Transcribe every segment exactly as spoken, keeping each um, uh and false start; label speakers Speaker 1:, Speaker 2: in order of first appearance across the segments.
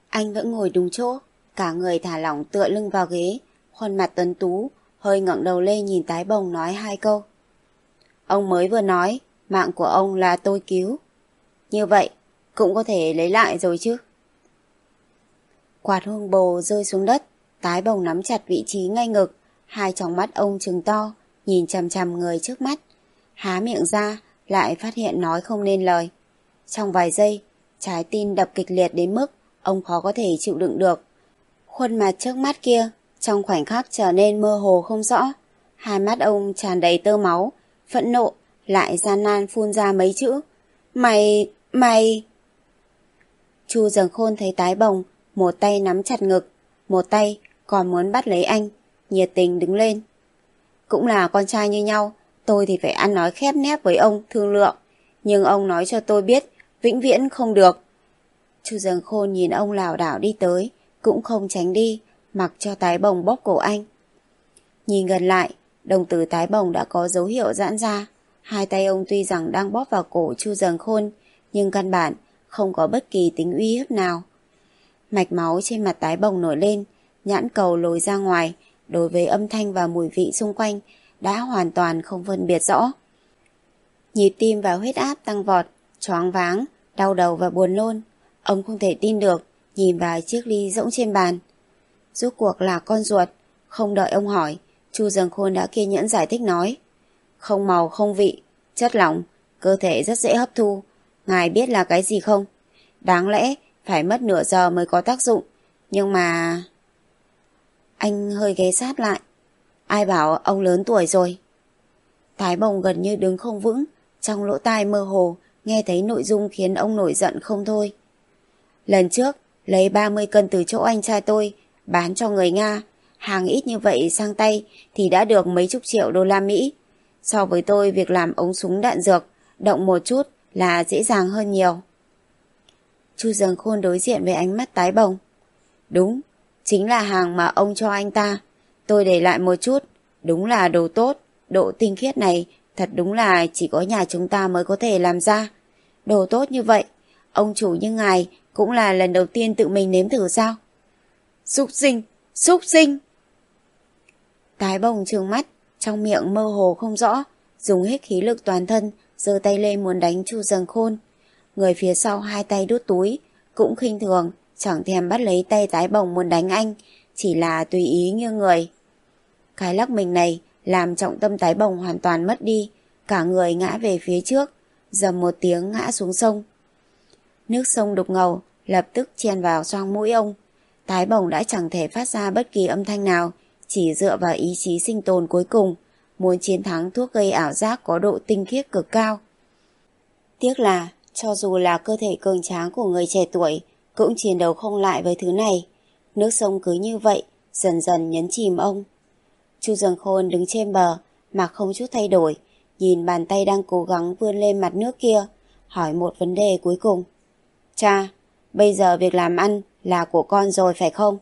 Speaker 1: Anh vẫn ngồi đúng chỗ, cả người thả lỏng tựa lưng vào ghế, khuôn mặt tuấn tú, hơi ngẩng đầu lên nhìn Tái Bồng nói hai câu. Ông mới vừa nói, mạng của ông là tôi cứu. Như vậy, cũng có thể lấy lại rồi chứ. Quạt hương bồ rơi xuống đất, Tái Bồng nắm chặt vị trí ngay ngực, hai tròng mắt ông trừng to, nhìn chằm chằm người trước mắt. Há miệng ra, lại phát hiện nói không nên lời. Trong vài giây, trái tim đập kịch liệt đến mức ông khó có thể chịu đựng được. Khuôn mặt trước mắt kia, trong khoảnh khắc trở nên mơ hồ không rõ. Hai mắt ông tràn đầy tơ máu, phẫn nộ, lại gian nan phun ra mấy chữ. Mày, mày... Chu Dần Khôn thấy Tái Bồng, một tay nắm chặt ngực, một tay còn muốn bắt lấy anh, nhiệt tình đứng lên. Cũng là con trai như nhau, tôi thì phải ăn nói khép nép với ông thương lượng, nhưng ông nói cho tôi biết, vĩnh viễn không được. Chu Dần Khôn nhìn ông lảo đảo đi tới, cũng không tránh đi, mặc cho Tái Bồng bóp cổ anh. Nhìn gần lại, đồng tử Tái Bồng đã có dấu hiệu giãn ra. Hai tay ông tuy rằng đang bóp vào cổ Chu Dần Khôn, nhưng căn bản không có bất kỳ tính uy hiếp nào. Mạch máu trên mặt Tái Bồng nổi lên, nhãn cầu lồi ra ngoài, đối với âm thanh và mùi vị xung quanh đã hoàn toàn không phân biệt rõ. Nhịp tim và huyết áp tăng vọt, choáng váng, đau đầu và buồn nôn. Ông không thể tin được, nhìn vào chiếc ly rỗng trên bàn. Rốt cuộc là con ruột. Không đợi ông hỏi, Chu Dần Khôn đã kiên nhẫn giải thích nói. Không màu không vị, chất lỏng, cơ thể rất dễ hấp thu. Ngài biết là cái gì không? Đáng lẽ phải mất nửa giờ mới có tác dụng, nhưng mà... Anh hơi ghé sát lại. Ai bảo ông lớn tuổi rồi? Tái Bồng gần như đứng không vững, trong lỗ tai mơ hồ nghe thấy nội dung khiến ông nổi giận không thôi. Lần trước lấy ba mươi cân từ chỗ anh trai tôi bán cho người Nga, hàng ít như vậy sang tay thì đã được mấy chục triệu đô la Mỹ. So với tôi, việc làm ống súng đạn dược động một chút là dễ dàng hơn nhiều. Chu Dần Khôn đối diện với ánh mắt Tái Bồng. Đúng, chính là hàng mà ông cho anh ta. Tôi để lại một chút, đúng là đồ tốt. Độ tinh khiết này thật đúng là chỉ có nhà chúng ta mới có thể làm ra. Đồ tốt như vậy, ông chủ như ngài cũng là lần đầu tiên tự mình nếm thử sao? Súc sinh, súc sinh! Tái Bồng trừng mắt, trong miệng mơ hồ không rõ, dùng hết khí lực toàn thân, giơ tay lên muốn đánh Chu Dần Khôn. Người phía sau hai tay đút túi, cũng khinh thường, chẳng thèm bắt lấy tay Tái Bồng muốn đánh anh, chỉ là tùy ý như người. Cái lắc mình này làm trọng tâm Tái Bồng hoàn toàn mất đi, cả người ngã về phía trước, dầm một tiếng ngã xuống sông. Nước sông đục ngầu lập tức chen vào xoang mũi ông. Tái Bồng đã chẳng thể phát ra bất kỳ âm thanh nào, chỉ dựa vào ý chí sinh tồn cuối cùng, muốn chiến thắng thuốc gây ảo giác có độ tinh khiết cực cao. Tiếc là, cho dù là cơ thể cường tráng của người trẻ tuổi, cũng chiến đấu không lại với thứ này. Nước sông cứ như vậy, dần dần nhấn chìm ông. Chu Dần Khôn đứng trên bờ, mà không chút thay đổi, nhìn bàn tay đang cố gắng vươn lên mặt nước kia, hỏi một vấn đề cuối cùng. Cha, bây giờ việc làm ăn là của con rồi phải không?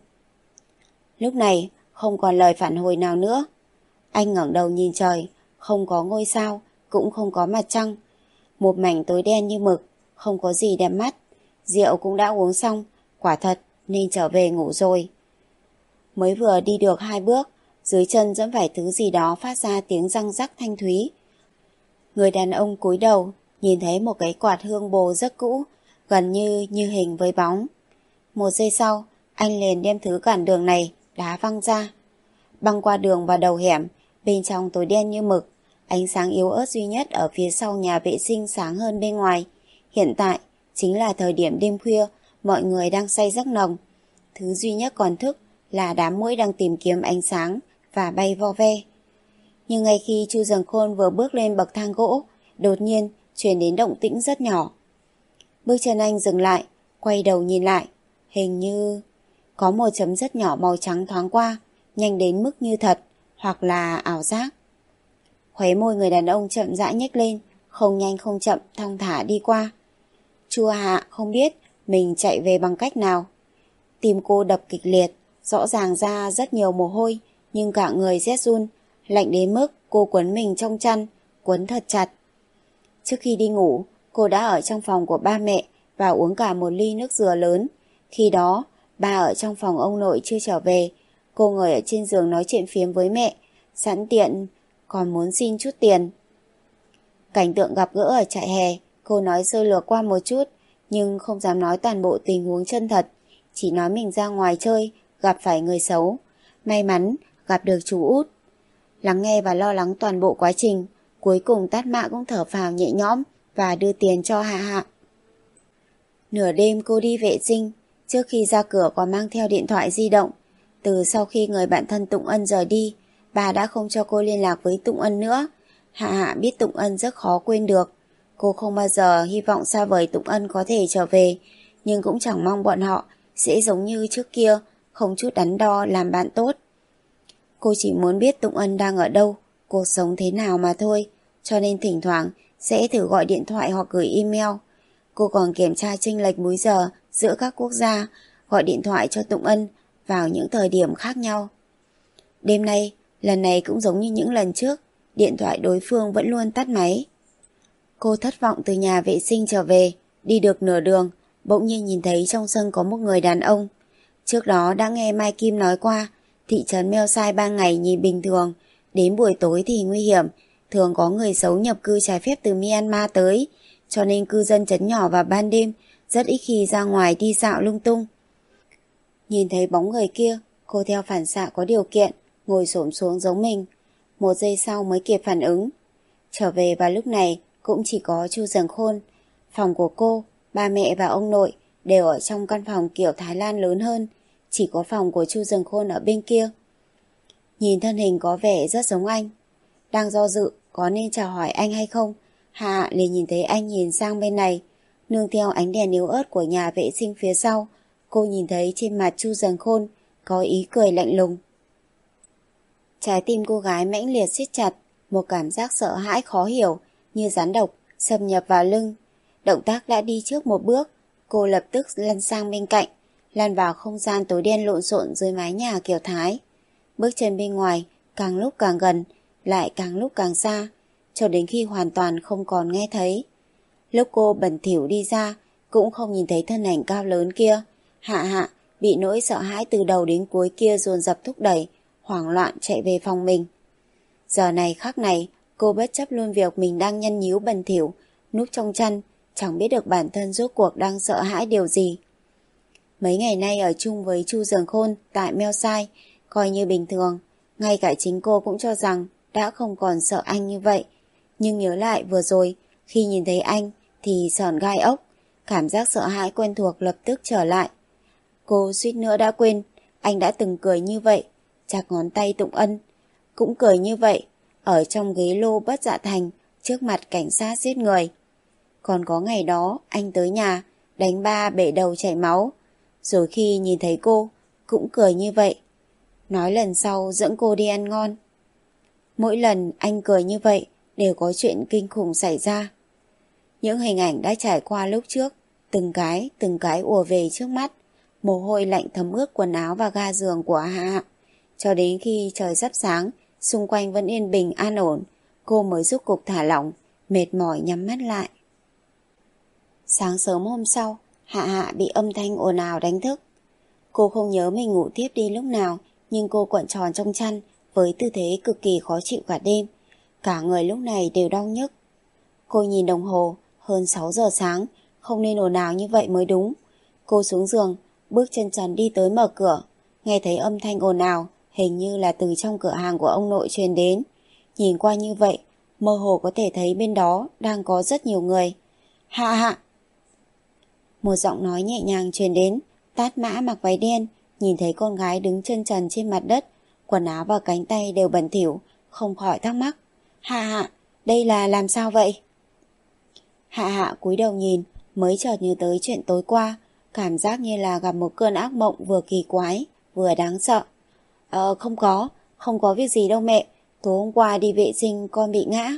Speaker 1: Lúc này, không còn lời phản hồi nào nữa. Anh ngẩng đầu nhìn trời, không có ngôi sao, cũng không có mặt trăng. Một mảnh tối đen như mực, không có gì đẹp mắt. Rượu cũng đã uống xong, quả thật nên trở về ngủ rồi. Mới vừa đi được hai bước, dưới chân dẫm phải thứ gì đó phát ra tiếng răng rắc thanh thúy. Người đàn ông cúi đầu, nhìn thấy một cái quạt hương bồ rất cũ, gần như như hình với bóng. Một giây sau, anh liền đem thứ cản đường này đá văng ra. Băng qua đường vào đầu hẻm, bên trong tối đen như mực, ánh sáng yếu ớt duy nhất ở phía sau nhà vệ sinh sáng hơn bên ngoài. Hiện tại chính là thời điểm đêm khuya, mọi người đang say giấc nồng. Thứ duy nhất còn thức là đám muỗi đang tìm kiếm ánh sáng và bay vo ve. Nhưng ngay khi Chu Dần Khôn vừa bước lên bậc thang gỗ, đột nhiên truyền đến động tĩnh rất nhỏ. Bước chân anh dừng lại, quay đầu nhìn lại, hình như có một chấm rất nhỏ màu trắng thoáng qua, nhanh đến mức như thật, hoặc là ảo giác. Khóe môi người đàn ông chậm rãi nhếch lên, không nhanh không chậm thong thả đi qua. Chu Hạ không biết mình chạy về bằng cách nào. Tim cô đập kịch liệt, rõ ràng ra rất nhiều mồ hôi, nhưng cả người rét run, lạnh đến mức cô quấn mình trong chăn, quấn thật chặt. Trước khi đi ngủ, cô đã ở trong phòng của ba mẹ và uống cả một ly nước dừa lớn. Khi đó, Ba ở trong phòng ông nội chưa trở về. Cô ngồi ở trên giường nói chuyện phiếm với mẹ, sẵn tiện còn muốn xin chút tiền. Cảnh tượng gặp gỡ ở trại hè, cô nói sơ lược qua một chút, nhưng không dám nói toàn bộ tình huống chân thật, chỉ nói mình ra ngoài chơi, gặp phải người xấu. May mắn gặp được chú Út. Lắng nghe và lo lắng toàn bộ quá trình, cuối cùng Tát Mã cũng thở phào nhẹ nhõm và đưa tiền cho Hạ Hạ. Nửa đêm cô đi vệ sinh, trước khi ra cửa còn mang theo điện thoại di động. Từ sau khi người bạn thân Tụng Ân rời đi, bà đã không cho cô liên lạc với Tụng Ân nữa. Hạ Hạ biết Tụng Ân rất khó quên được. Cô không bao giờ hy vọng xa vời Tụng Ân có thể trở về, nhưng cũng chẳng mong bọn họ sẽ giống như trước kia, không chút đắn đo làm bạn tốt. Cô chỉ muốn biết Tụng Ân đang ở đâu, cuộc sống thế nào mà thôi, cho nên thỉnh thoảng sẽ thử gọi điện thoại hoặc gửi email. Cô còn kiểm tra chênh lệch múi giờ giữa các quốc gia, gọi điện thoại cho Tụng Ân vào những thời điểm khác nhau. Đêm nay, lần này cũng giống như những lần trước, điện thoại đối phương vẫn luôn tắt máy. Cô thất vọng từ nhà vệ sinh trở về, đi được nửa đường, bỗng nhiên nhìn thấy trong sân có một người đàn ông. Trước đó đã nghe Mai Kim nói qua, thị trấn Meo Sai ban ngày nhìn bình thường, đến buổi tối thì nguy hiểm, thường có người xấu nhập cư trái phép từ Myanmar tới, cho nên cư dân trấn nhỏ vào ban đêm rất ít khi ra ngoài đi dạo lung tung. Nhìn thấy bóng người kia, cô theo phản xạ có điều kiện, ngồi xổm xuống giống mình. Một giây sau mới kịp phản ứng. Trở về vào lúc này cũng chỉ có Chu Dần Khôn. Phòng của cô, ba mẹ và ông nội đều ở trong căn phòng kiểu Thái Lan lớn hơn, chỉ có phòng của Chu Dần Khôn ở bên kia. Nhìn thân hình có vẻ rất giống anh. Đang do dự có nên chào hỏi anh hay không, Hạ liền nhìn thấy anh nhìn sang bên này. Nương theo ánh đèn yếu ớt của nhà vệ sinh phía sau, cô nhìn thấy trên mặt Chu Dần Khôn có ý cười lạnh lùng. Trái tim cô gái mãnh liệt siết chặt, một cảm giác sợ hãi khó hiểu như rắn độc xâm nhập vào lưng. Động tác đã đi trước một bước, cô lập tức lăn sang bên cạnh, lăn vào không gian tối đen lộn xộn dưới mái nhà kiểu Thái. Bước chân bên ngoài càng lúc càng gần, lại càng lúc càng xa, cho đến khi hoàn toàn không còn nghe thấy. Lúc cô bẩn thỉu đi ra, cũng không nhìn thấy thân ảnh cao lớn kia. Hạ Hạ bị nỗi sợ hãi từ đầu đến cuối kia dồn dập thúc đẩy, hoảng loạn chạy về phòng mình. Giờ này khắc này, cô bất chấp luôn việc mình đang nhăn nhíu bẩn thỉu, núp trong chăn, chẳng biết được bản thân rốt cuộc đang sợ hãi điều gì. Mấy ngày nay ở chung với Chu Dần Khôn tại Meo Sai, coi như bình thường, ngay cả chính cô cũng cho rằng đã không còn sợ anh như vậy. Nhưng nhớ lại vừa rồi, khi nhìn thấy anh thì sởn gai ốc, cảm giác sợ hãi quen thuộc lập tức trở lại. Cô suýt nữa đã quên, anh đã từng cười như vậy, chặt ngón tay Tụng Ân, cũng cười như vậy, ở trong ghế lô Bất Dạ Thành, trước mặt cảnh sát giết người. Còn có ngày đó, anh tới nhà, đánh ba bể đầu chảy máu, rồi khi nhìn thấy cô, cũng cười như vậy. Nói lần sau dẫn cô đi ăn ngon. Mỗi lần anh cười như vậy, đều có chuyện kinh khủng xảy ra. Những hình ảnh đã trải qua lúc trước, từng cái, từng cái ùa về trước mắt, mồ hôi lạnh thấm ướt quần áo và ga giường của Hạ. Cho đến khi trời sắp sáng, xung quanh vẫn yên bình an ổn, cô mới rút cục thả lỏng, mệt mỏi nhắm mắt lại. Sáng sớm hôm sau, Hạ Hạ bị âm thanh ồn ào đánh thức. Cô không nhớ mình ngủ tiếp đi lúc nào, nhưng cô cuộn tròn trong chăn với tư thế cực kỳ khó chịu cả đêm. Cả người lúc này đều đau nhức. Cô nhìn đồng hồ, hơn sáu giờ sáng, không nên ồn ào như vậy mới đúng. Cô xuống giường, bước chân trần đi tới mở cửa, nghe thấy âm thanh ồn ào, hình như là từ trong cửa hàng của ông nội truyền đến. Nhìn qua như vậy, mơ hồ có thể thấy bên đó đang có rất nhiều người. Hạ Hạ! Một giọng nói nhẹ nhàng truyền đến. Tát Mã mặc váy đen, nhìn thấy con gái đứng chân trần trên mặt đất, quần áo và cánh tay đều bẩn thỉu, không khỏi thắc mắc. Hạ Hạ, đây là làm sao vậy? Hạ Hạ cúi đầu nhìn, mới chợt nhớ tới chuyện tối qua, cảm giác như là gặp một cơn ác mộng vừa kỳ quái, vừa đáng sợ. Ờ, không có, không có việc gì đâu mẹ, tối hôm qua đi vệ sinh con bị ngã.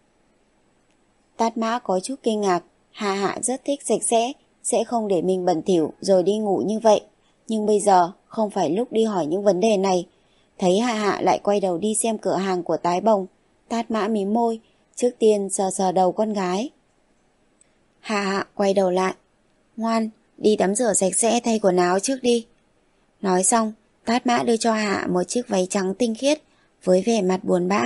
Speaker 1: Tát Mã có chút kinh ngạc, Hạ Hạ rất thích sạch sẽ, sẽ không để mình bẩn thỉu rồi đi ngủ như vậy. Nhưng bây giờ không phải lúc đi hỏi những vấn đề này. Thấy Hạ Hạ lại quay đầu đi xem cửa hàng của Tái Bồng, Tát Mã mím môi, trước tiên sờ sờ đầu con gái. Hạ Hạ quay đầu lại. Ngoan, đi tắm rửa sạch sẽ thay quần áo trước đi, Nói xong, Tát Mã đưa cho Hạ một chiếc váy trắng tinh khiết với vẻ mặt buồn bã.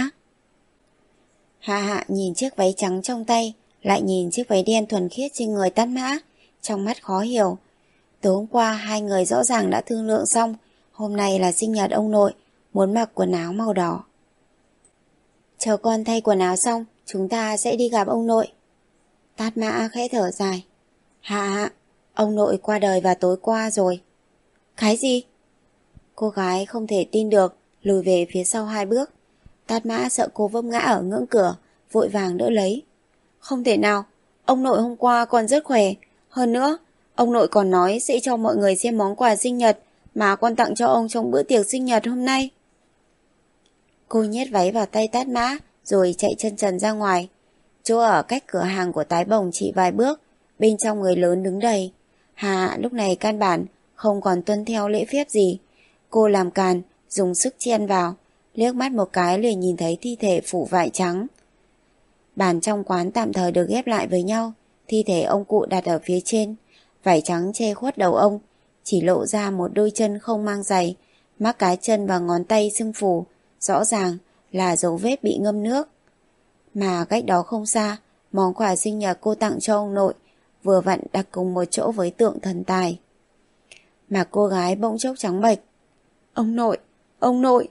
Speaker 1: Hạ Hạ nhìn chiếc váy trắng trong tay, lại nhìn chiếc váy đen thuần khiết trên người Tát Mã, trong mắt khó hiểu. Tối hôm qua hai người rõ ràng đã thương lượng xong, hôm nay là sinh nhật ông nội, muốn mặc quần áo màu đỏ. Chờ con thay quần áo xong, chúng ta sẽ đi gặp ông nội. Tát Mã khẽ thở dài. Hạ Hạ, ông nội qua đời vào tối qua rồi. Cái gì? Cô gái không thể tin được, lùi về phía sau hai bước. Tát Mã sợ cô vấp ngã ở ngưỡng cửa, vội vàng đỡ lấy. Không thể nào, ông nội hôm qua còn rất khỏe. Hơn nữa, ông nội còn nói sẽ cho mọi người xem món quà sinh nhật mà con tặng cho ông trong bữa tiệc sinh nhật hôm nay. Cô nhét váy vào tay Tát Mã rồi chạy chân trần ra ngoài. Chỗ ở cách cửa hàng của Tái Bồng chỉ vài bước, bên trong người lớn đứng đầy. Hà lúc này căn bản không còn tuân theo lễ phép gì. Cô làm càn, dùng sức chen vào, liếc mắt một cái liền nhìn thấy thi thể phủ vải trắng. Bàn trong quán tạm thời được ghép lại với nhau, thi thể ông cụ đặt ở phía trên, vải trắng che khuất đầu ông, chỉ lộ ra một đôi chân không mang giày, mắc cái chân và ngón tay sưng phù, rõ ràng là dấu vết bị ngâm nước. Mà cách đó không xa, món quà sinh nhật cô tặng cho ông nội vừa vặn đặt cùng một chỗ với tượng thần tài. Mà cô gái bỗng chốc trắng bệch. Ông nội, ông nội.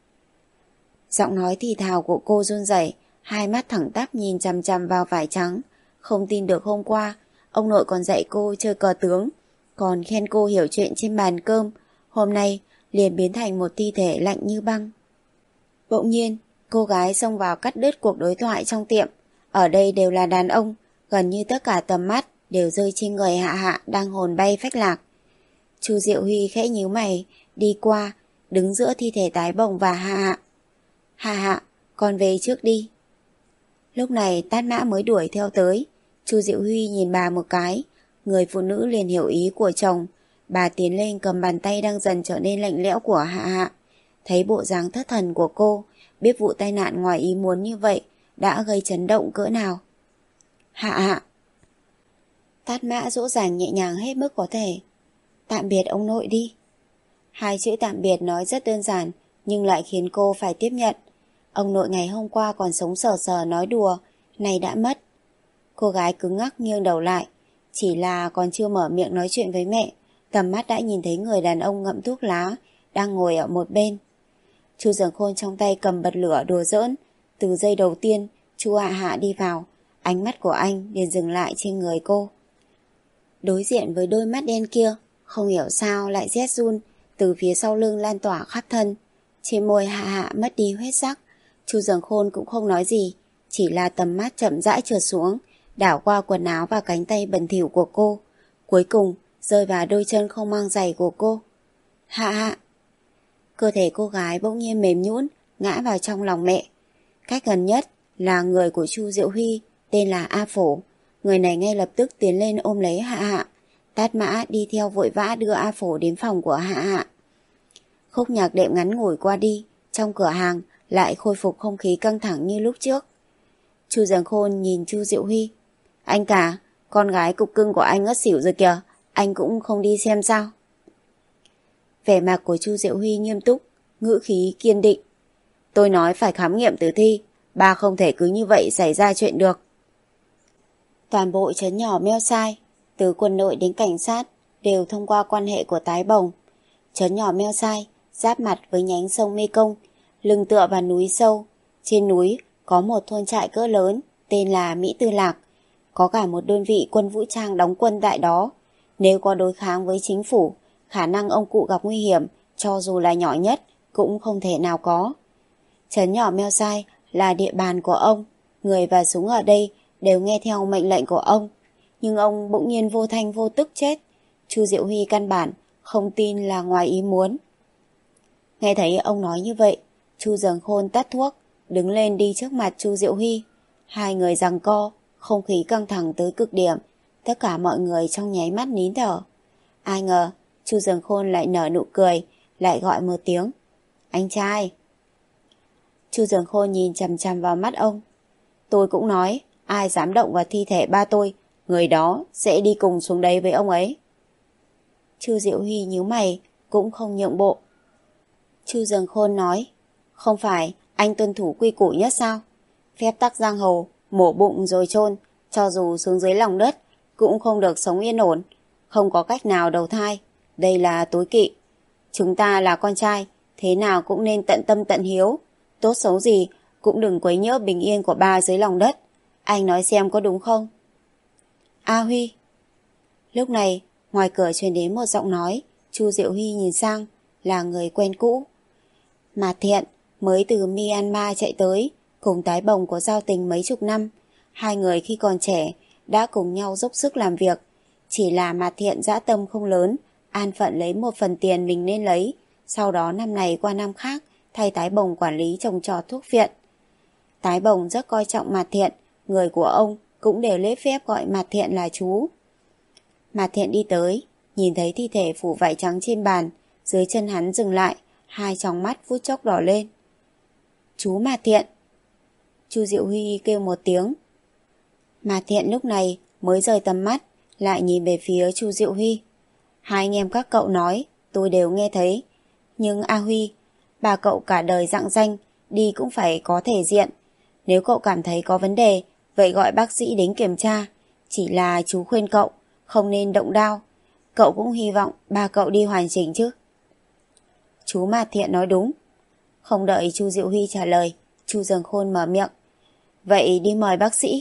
Speaker 1: Giọng nói thì thào của cô run rẩy, hai mắt thẳng tắp nhìn chằm chằm vào vải trắng, không tin được hôm qua ông nội còn dạy cô chơi cờ tướng, còn khen cô hiểu chuyện trên bàn cơm, hôm nay liền biến thành một thi thể lạnh như băng. Bỗng nhiên, cô gái xông vào cắt đứt cuộc đối thoại trong tiệm. Ở đây đều là đàn ông, gần như tất cả tầm mắt đều rơi trên người Hạ Hạ đang hồn bay phách lạc. Chu Diệu Huy khẽ nhíu mày, đi qua, đứng giữa thi thể Tái Bồng và Hạ Hạ. Hạ Hạ, con về trước đi. Lúc này Tát Mã mới đuổi theo tới. Chu Diệu Huy nhìn bà một cái, người phụ nữ liền hiểu ý của chồng. Bà tiến lên cầm bàn tay đang dần trở nên lạnh lẽo của Hạ Hạ. Thấy bộ dáng thất thần của cô, biết vụ tai nạn ngoài ý muốn như vậy đã gây chấn động cỡ nào. Hạ Hạ. Tát Mã dỗ dành nhẹ nhàng hết mức có thể. Tạm biệt ông nội đi. Hai chữ tạm biệt nói rất đơn giản, nhưng lại khiến cô phải tiếp nhận. Ông nội ngày hôm qua còn sống sờ sờ nói đùa, nay đã mất. Cô gái cứng ngắc nghiêng đầu lại, chỉ là còn chưa mở miệng nói chuyện với mẹ, tầm mắt đã nhìn thấy người đàn ông ngậm thuốc lá đang ngồi ở một bên. Chu Dường Khôn trong tay cầm bật lửa đùa giỡn. Từ giây đầu tiên Chu Hạ Hạ đi vào, ánh mắt của anh liền dừng lại trên người cô. Đối diện với đôi mắt đen kia, không hiểu sao lại rét run từ phía sau lưng lan tỏa khắp thân. Trên môi Hạ Hạ mất đi huyết sắc. Chu Dường Khôn cũng không nói gì, chỉ là tầm mắt chậm rãi trượt xuống, đảo qua quần áo và cánh tay bẩn thỉu của cô, cuối cùng rơi vào đôi chân không mang giày của cô. Hạ Hạ. Cơ thể cô gái bỗng nhiên mềm nhũn, ngã vào trong lòng mẹ. Cách gần nhất là người của Chu Diệu Huy, tên là A Phổ. Người này ngay lập tức tiến lên ôm lấy Hạ Hạ. Tát Mã đi theo vội vã đưa A Phổ đến phòng của Hạ Hạ. Khúc nhạc đệm ngắn ngủi qua đi, trong cửa hàng lại khôi phục không khí căng thẳng như lúc trước. Chu Dường Khôn nhìn Chu Diệu Huy. Anh cả, con gái cục cưng của anh ngất xỉu rồi kìa, anh cũng không đi xem sao? Vẻ mặt của Chu Diệu Huy nghiêm túc, ngữ khí kiên định. Tôi nói phải khám nghiệm tử thi, ba không thể cứ như vậy xảy ra chuyện được. Toàn bộ trấn nhỏ Meo Sai, từ quân đội đến cảnh sát, đều thông qua quan hệ của Tái Bồng. Trấn nhỏ Meo Sai giáp mặt với nhánh sông Mekong, lưng tựa vào núi sâu. Trên núi có một thôn trại cỡ lớn tên là Mỹ Tư Lạc, có cả một đơn vị quân vũ trang đóng quân tại đó. Nếu có đối kháng với chính phủ, khả năng ông cụ gặp nguy hiểm, cho dù là nhỏ nhất, cũng không thể nào có. Trấn nhỏ Meo Sai là địa bàn của ông, người và súng ở đây đều nghe theo mệnh lệnh của ông, nhưng ông bỗng nhiên vô thanh vô tức chết. Chu Diệu Huy căn bản không tin là ngoài ý muốn. Nghe thấy ông nói như vậy, Chu Dường Khôn tắt thuốc, đứng lên đi trước mặt Chu Diệu Huy. Hai người giằng co, không khí căng thẳng tới cực điểm, tất cả mọi người trong nháy mắt nín thở. Ai ngờ Chu Dường Khôn lại nở nụ cười, lại gọi một tiếng. Anh trai. Chu Dường Khôn nhìn chằm chằm vào mắt ông. Tôi cũng nói, ai dám động vào thi thể ba tôi, người đó sẽ đi cùng xuống đấy với ông ấy. Chu Diệu Huy nhíu mày, cũng không nhượng bộ. Chu Dương Khôn nói, không phải anh tuân thủ quy củ nhất sao? Phép tắc giang hồ, mổ bụng rồi chôn, cho dù xuống dưới lòng đất cũng không được sống yên ổn, không có cách nào đầu thai. Đây là tối kỵ. Chúng ta là con trai, thế nào cũng nên tận tâm tận hiếu, tốt xấu gì cũng đừng quấy nhiễu bình yên của ba dưới lòng đất. Anh nói xem có đúng không? A Huy. Lúc này ngoài cửa truyền đến một giọng nói. Chu Diệu Huy nhìn sang, là người quen cũ. Mạt Thiện mới từ Myanmar chạy tới, cùng Tái Bồng có giao tình mấy chục năm. Hai người khi còn trẻ đã cùng nhau dốc sức làm việc. Chỉ là Mạt Thiện dã tâm không lớn, an phận lấy một phần tiền mình nên lấy, sau đó năm này qua năm khác thay Tái Bồng quản lý trồng trọt thuốc viện. Tái Bồng rất coi trọng Mạt Thiện, người của ông cũng đều lễ phép gọi Mạt Thiện là chú. Mạt Thiện đi tới, nhìn thấy thi thể phủ vải trắng trên bàn, dưới chân hắn dừng lại, hai tròng mắt phút chốc đỏ lên. Chú Mạt Thiện. Chu Diệu Huy kêu một tiếng. Mạt Thiện lúc này mới rời tầm mắt, lại nhìn về phía Chu Diệu Huy. Hai anh em các cậu nói, tôi đều nghe thấy. Nhưng A Huy, bà cậu cả đời rạng danh, đi cũng phải có thể diện. Nếu cậu cảm thấy có vấn đề, vậy gọi bác sĩ đến kiểm tra. Chỉ là chú khuyên cậu, không nên động đao. Cậu cũng hy vọng ba cậu đi hoàn chỉnh chứ. Chú Mạt Thiện nói đúng. Không đợi Chu Diệu Huy trả lời, Chu Dương Khôn mở miệng. Vậy đi mời bác sĩ.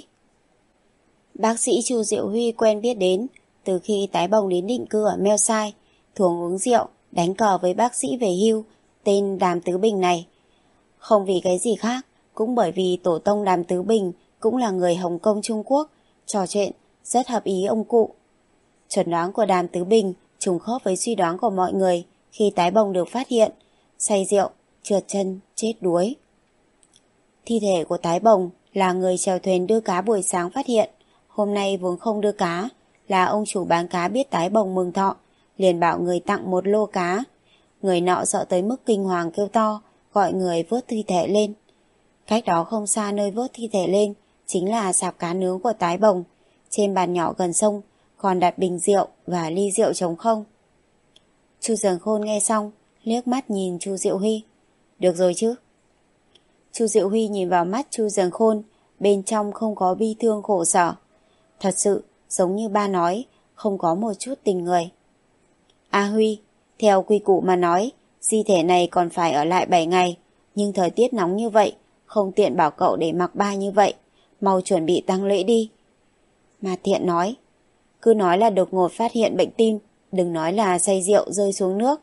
Speaker 1: Bác sĩ Chu Diệu Huy quen biết đến từ khi Tái Bồng đến định cư ở Meo Sai, thường uống rượu, đánh cờ với bác sĩ về hưu, tên Đàm Tứ Bình này. Không vì cái gì khác, cũng bởi vì tổ tông Đàm Tứ Bình cũng là người Hồng Kông Trung Quốc, trò chuyện rất hợp ý ông cụ. Chuẩn đoán của Đàm Tứ Bình trùng khớp với suy đoán của mọi người khi Tái Bồng được phát hiện, say rượu, trượt chân, chết đuối. Thi thể của Tái Bồng là người chèo thuyền đưa cá buổi sáng phát hiện, hôm nay vốn không đưa cá, là ông chủ bán cá biết Tái Bồng mừng thọ, liền bảo người tặng một lô cá. Người nọ sợ tới mức kinh hoàng kêu to, gọi người vớt thi thể lên. Cách đó không xa nơi vớt thi thể lên, chính là sạp cá nướng của Tái Bồng. Trên bàn nhỏ gần sông, còn đặt bình rượu và ly rượu trống không. Chu Dương Khôn nghe xong, liếc mắt nhìn Chu Diệu Huy. Được rồi chứ? Chu Diệu Huy nhìn vào mắt Chu Dương Khôn, bên trong không có bi thương khổ sở. Thật sự, giống như ba nói, không có một chút tình người. A Huy, theo quy củ mà nói, di thể này còn phải ở lại bảy ngày, nhưng thời tiết nóng như vậy, không tiện bảo cậu để mặc ba như vậy, mau chuẩn bị tang lễ đi. Mạt Thiện nói, cứ nói là đột ngột phát hiện bệnh tim, đừng nói là say rượu rơi xuống nước.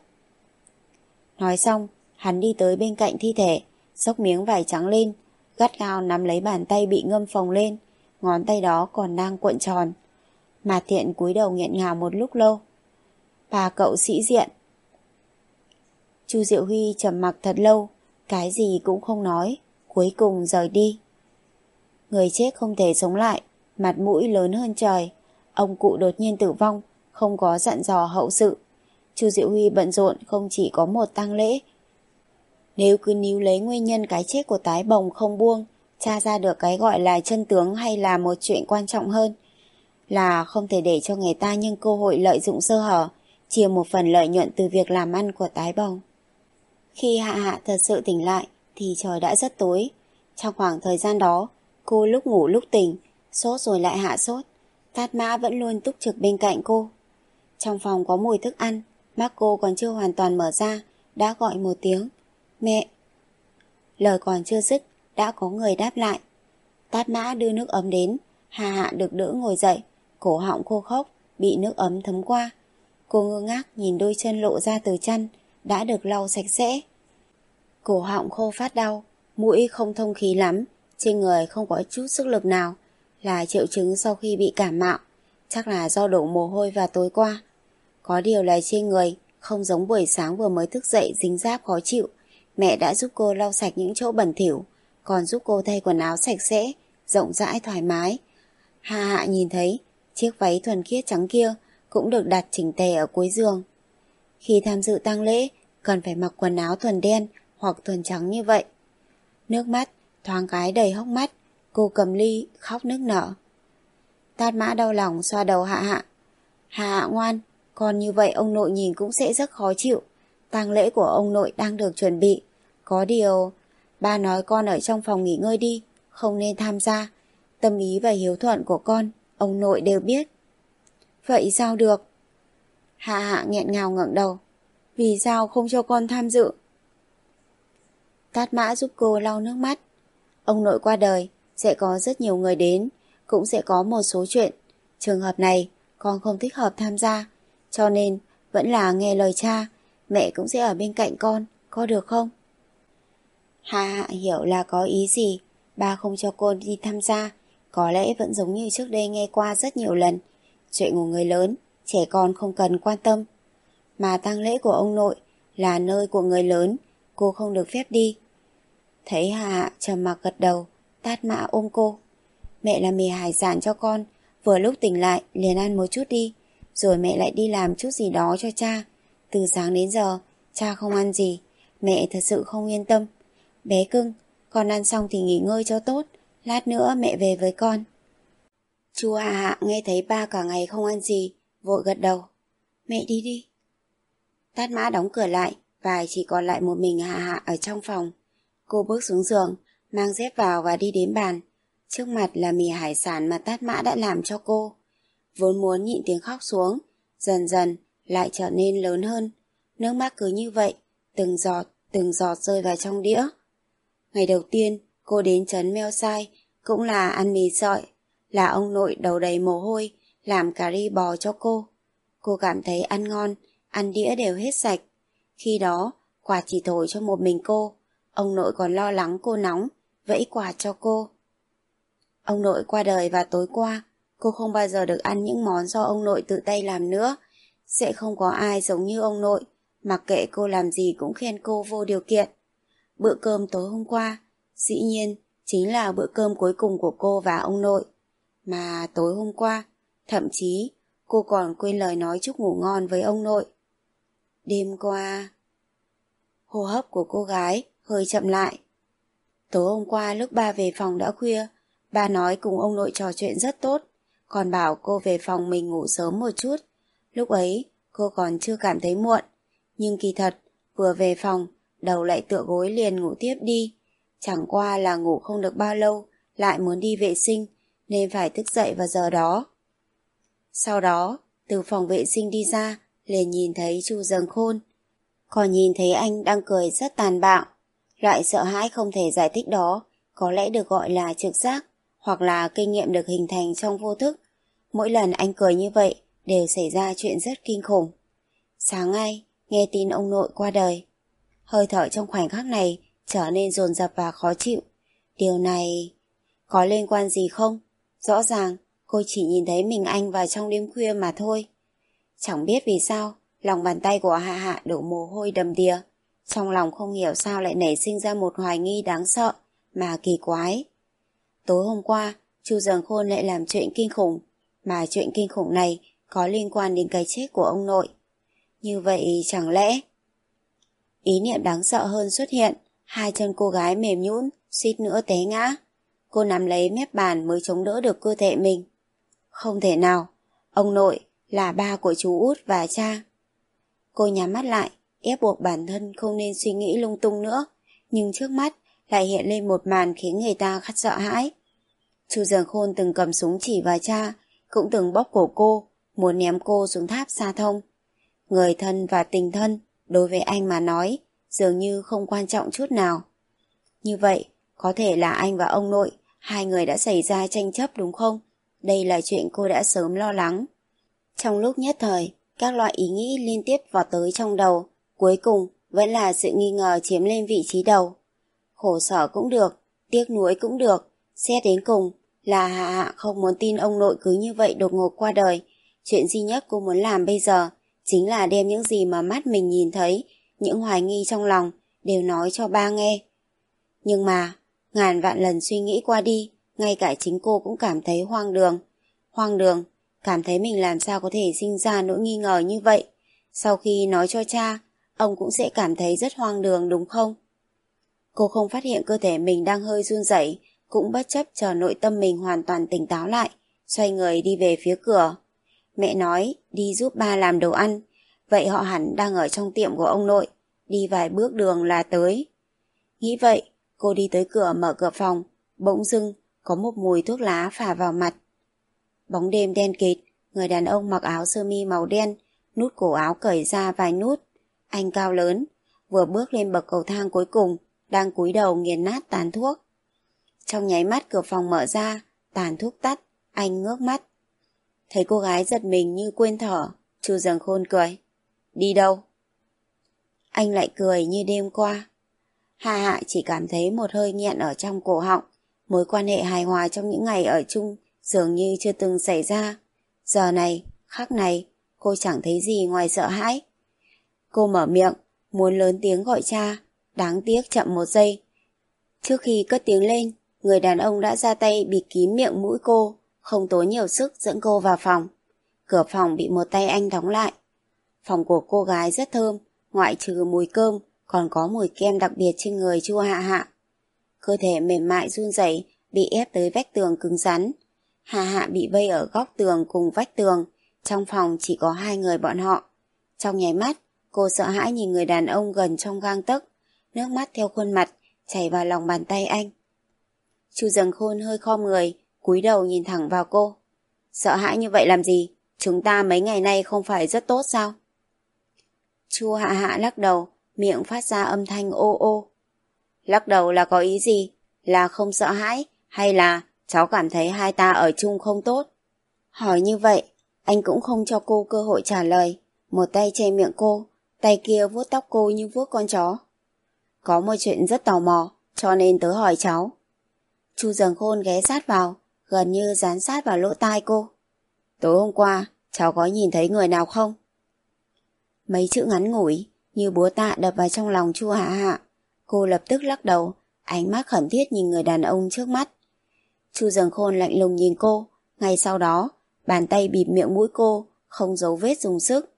Speaker 1: Nói xong, hắn đi tới bên cạnh thi thể, xốc miếng vải trắng lên, gắt gao nắm lấy bàn tay bị ngâm phồng lên, ngón tay đó còn đang cuộn tròn. Mạt Thiện cúi đầu nghẹn ngào một lúc lâu. Bà cậu sĩ diện. Chu Diệu Huy trầm mặc thật lâu, cái gì cũng không nói, cuối cùng rời đi. Người chết không thể sống lại, mặt mũi lớn hơn trời. Ông cụ đột nhiên tử vong, không có dặn dò hậu sự. Chu Diệu Huy bận rộn không chỉ có một tang lễ. Nếu cứ níu lấy nguyên nhân cái chết của Tái Bồng không buông, tra ra được cái gọi là chân tướng hay là một chuyện quan trọng hơn, là không thể để cho người ta nhân cơ hội lợi dụng sơ hở, chia một phần lợi nhuận từ việc làm ăn của Tái Bồng. Khi Hạ Hạ thật sự tỉnh lại thì trời đã rất tối. Trong khoảng thời gian đó, cô lúc ngủ lúc tỉnh, sốt rồi lại hạ sốt. Tát Mã vẫn luôn túc trực bên cạnh cô. Trong phòng có mùi thức ăn, mắt cô còn chưa hoàn toàn mở ra, đã gọi một tiếng, mẹ. Lời còn chưa dứt, đã có người đáp lại. Tát Mã đưa nước ấm đến, Hạ Hạ được đỡ ngồi dậy, cổ họng khô khốc, bị nước ấm thấm qua. Cô ngơ ngác nhìn đôi chân lộ ra từ chăn, đã được lau sạch sẽ. Cổ họng khô phát đau, mũi không thông khí lắm, trên người không có chút sức lực nào, là triệu chứng sau khi bị cảm mạo, chắc là do đổ mồ hôi vào tối qua. Có điều là trên người, không giống buổi sáng vừa mới thức dậy dính ráp khó chịu, mẹ đã giúp cô lau sạch những chỗ bẩn thỉu, còn giúp cô thay quần áo sạch sẽ, rộng rãi thoải mái. Hạ Hạ nhìn thấy, chiếc váy thuần khiết trắng kia cũng được đặt chỉnh tề ở cuối giường. Khi tham dự tang lễ, cần phải mặc quần áo thuần đen hoặc thuần trắng như vậy. Nước mắt thoáng cái đầy hốc mắt, cô cầm ly khóc nức nở. Tát Mã đau lòng xoa đầu Hạ Hạ. Hạ Hạ ngoan, còn như vậy ông nội nhìn cũng sẽ rất khó chịu, tang lễ của ông nội đang được chuẩn bị. Có điều, ba nói con ở trong phòng nghỉ ngơi đi, không nên tham gia. Tâm ý và hiếu thuận của con, ông nội đều biết. Vậy sao được? Hạ Hạ nghẹn ngào ngẩng đầu. Vì sao không cho con tham dự? Tát Mã giúp cô lau nước mắt. Ông nội qua đời, sẽ có rất nhiều người đến, cũng sẽ có một số chuyện. Trường hợp này, con không thích hợp tham gia, cho nên vẫn là nghe lời cha, mẹ cũng sẽ ở bên cạnh con, có được không? Hạ Hạ hiểu là có ý gì, ba không cho cô đi tham gia, có lẽ vẫn giống như trước đây nghe qua rất nhiều lần. Chuyện của người lớn, trẻ con không cần quan tâm. Mà tang lễ của ông nội là nơi của người lớn, cô không được phép đi. Thấy Hạ Hạ trầm mặc gật đầu, Tát Mã ôm cô. Mẹ làm mì hải sản cho con, vừa lúc tỉnh lại liền ăn một chút đi, rồi mẹ lại đi làm chút gì đó cho cha. Từ sáng đến giờ, cha không ăn gì, mẹ thật sự không yên tâm. Bé cưng, con ăn xong thì nghỉ ngơi cho tốt, lát nữa mẹ về với con. Chú Hạ Hạ nghe thấy ba cả ngày không ăn gì, vội gật đầu. Mẹ đi đi. Tát Mã đóng cửa lại và chỉ còn lại một mình Hạ Hạ ở trong phòng. Cô bước xuống giường, mang dép vào và đi đến bàn. Trước mặt là mì hải sản mà Tát Mã đã làm cho cô. Vốn muốn nhịn tiếng khóc xuống, dần dần lại trở nên lớn hơn. Nước mắt cứ như vậy, từng giọt, từng giọt rơi vào trong đĩa. Ngày đầu tiên, cô đến trấn Meo Sai, cũng là ăn mì sợi, là ông nội đầu đầy mồ hôi, làm cà ri bò cho cô. Cô cảm thấy ăn ngon, ăn đĩa đều hết sạch. Khi đó, quà chỉ thổi cho một mình cô, ông nội còn lo lắng cô nóng, vẫy quà cho cô. Ông nội qua đời và tối qua, cô không bao giờ được ăn những món do ông nội tự tay làm nữa. Sẽ không có ai giống như ông nội, mặc kệ cô làm gì cũng khen cô vô điều kiện. Bữa cơm tối hôm qua, dĩ nhiên, chính là bữa cơm cuối cùng của cô và ông nội. Mà tối hôm qua, thậm chí, cô còn quên lời nói chúc ngủ ngon với ông nội. Đêm qua... Hô hấp của cô gái hơi chậm lại. Tối hôm qua lúc ba về phòng đã khuya, ba nói cùng ông nội trò chuyện rất tốt, còn bảo cô về phòng mình ngủ sớm một chút. Lúc ấy, cô còn chưa cảm thấy muộn, nhưng kỳ thật, vừa về phòng, đầu lại tựa gối liền ngủ tiếp đi. Chẳng qua là ngủ không được bao lâu, lại muốn đi vệ sinh, nên phải thức dậy vào giờ đó. Sau đó, từ phòng vệ sinh đi ra, liền nhìn thấy Chu Dâng Khôn. Còn nhìn thấy anh đang cười rất tàn bạo. Loại sợ hãi không thể giải thích đó, có lẽ được gọi là trực giác, hoặc là kinh nghiệm được hình thành trong vô thức. Mỗi lần anh cười như vậy, đều xảy ra chuyện rất kinh khủng. Sáng nay, nghe tin ông nội qua đời. Hơi thở trong khoảnh khắc này trở nên dồn dập và khó chịu. Điều này có liên quan gì không? Rõ ràng, cô chỉ nhìn thấy mình anh vào trong đêm khuya mà thôi. Chẳng biết vì sao, lòng bàn tay của Hạ Hạ đổ mồ hôi đầm đìa. Trong lòng không hiểu sao lại nảy sinh ra một hoài nghi đáng sợ, mà kỳ quái. Tối hôm qua, Chu Dâng Khôn lại làm chuyện kinh khủng, mà chuyện kinh khủng này có liên quan đến cái chết của ông nội. Như vậy chẳng lẽ... Ý niệm đáng sợ hơn xuất hiện, hai chân cô gái mềm nhũn, suýt nữa té ngã. Cô nắm lấy mép bàn mới chống đỡ được cơ thể mình. Không thể nào, ông nội là ba của chú út và cha. Cô nhắm mắt lại, ép buộc bản thân không nên suy nghĩ lung tung nữa, nhưng trước mắt lại hiện lên một màn khiến người ta khát sợ hãi. Chu Dâng Khôn từng cầm súng chỉ vào cha, cũng từng bóp cổ cô, muốn ném cô xuống tháp Sa Thông. Người thân và tình thân, đối với anh mà nói, dường như không quan trọng chút nào. Như vậy, có thể là anh và ông nội, hai người đã xảy ra tranh chấp đúng không? Đây là chuyện cô đã sớm lo lắng. Trong lúc nhất thời, các loại ý nghĩ liên tiếp vào tới trong đầu, cuối cùng vẫn là sự nghi ngờ chiếm lên vị trí đầu. Khổ sở cũng được, tiếc nuối cũng được, xét đến cùng là Hạ Hạ không muốn tin ông nội cứ như vậy đột ngột qua đời. Chuyện duy nhất cô muốn làm bây giờ chính là đem những gì mà mắt mình nhìn thấy, những hoài nghi trong lòng đều nói cho ba nghe. Nhưng mà, ngàn vạn lần suy nghĩ qua đi, ngay cả chính cô cũng cảm thấy hoang đường. Hoang đường, cảm thấy mình làm sao có thể sinh ra nỗi nghi ngờ như vậy. Sau khi nói cho cha, ông cũng sẽ cảm thấy rất hoang đường đúng không? Cô không phát hiện cơ thể mình đang hơi run rẩy, cũng bất chấp chờ nội tâm mình hoàn toàn tỉnh táo lại, xoay người đi về phía cửa. Mẹ nói đi giúp ba làm đồ ăn, vậy họ hẳn đang ở trong tiệm của ông nội, đi vài bước đường là tới. Nghĩ vậy, cô đi tới cửa mở cửa phòng, bỗng dưng có một mùi thuốc lá phả vào mặt. Bóng đêm đen kịt, người đàn ông mặc áo sơ mi màu đen, nút cổ áo cởi ra vài nút. Anh cao lớn, vừa bước lên bậc cầu thang cuối cùng, đang cúi đầu nghiền nát tàn thuốc. Trong nháy mắt cửa phòng mở ra, tàn thuốc tắt, anh ngước mắt. Thấy cô gái giật mình như quên thở, Chu Dần Khôn cười. Đi đâu? Anh lại cười như đêm qua. Hạ Hạ chỉ cảm thấy một hơi nghẹn ở trong cổ họng. Mối quan hệ hài hòa trong những ngày ở chung dường như chưa từng xảy ra. Giờ này, khắc này, cô chẳng thấy gì ngoài sợ hãi. Cô mở miệng, muốn lớn tiếng gọi cha, đáng tiếc chậm một giây. Trước khi cất tiếng lên, người đàn ông đã ra tay bịt kín miệng mũi cô, không tốn nhiều sức dẫn cô vào phòng. Cửa phòng bị một tay anh đóng lại. Phòng của cô gái rất thơm, ngoại trừ mùi cơm, còn có mùi kem đặc biệt trên người Chu Hạ Hạ. Cơ thể mềm mại run rẩy, bị ép tới vách tường cứng rắn. Hạ Hạ bị vây ở góc tường cùng vách tường, trong phòng chỉ có hai người bọn họ. Trong nháy mắt, cô sợ hãi nhìn người đàn ông gần trong gang tấc, nước mắt theo khuôn mặt chảy vào lòng bàn tay anh. Chu Dần Khôn hơi khom người, cúi đầu nhìn thẳng vào cô. Sợ hãi như vậy làm gì? Chúng ta mấy ngày nay không phải rất tốt sao? Chu Hạ Hạ lắc đầu, miệng phát ra âm thanh ô ô. Lắc đầu là có ý gì? Là không sợ hãi hay là cháu cảm thấy hai ta ở chung không tốt? Hỏi như vậy, anh cũng không cho cô cơ hội trả lời. Một tay che miệng cô, tay kia vuốt tóc cô như vuốt con chó. Có một chuyện rất tò mò, cho nên tớ hỏi cháu. Chu Dần Khôn ghé sát vào, gần như dán sát vào lỗ tai cô. Tối hôm qua, cháu có nhìn thấy người nào không? Mấy chữ ngắn ngủi, như búa tạ đập vào trong lòng Chu Hạ Hạ. Cô lập tức lắc đầu, ánh mắt khẩn thiết nhìn người đàn ông trước mắt. Chu Dần Khôn lạnh lùng nhìn cô, ngay sau đó, bàn tay bịt miệng mũi cô, không giấu vết dùng sức.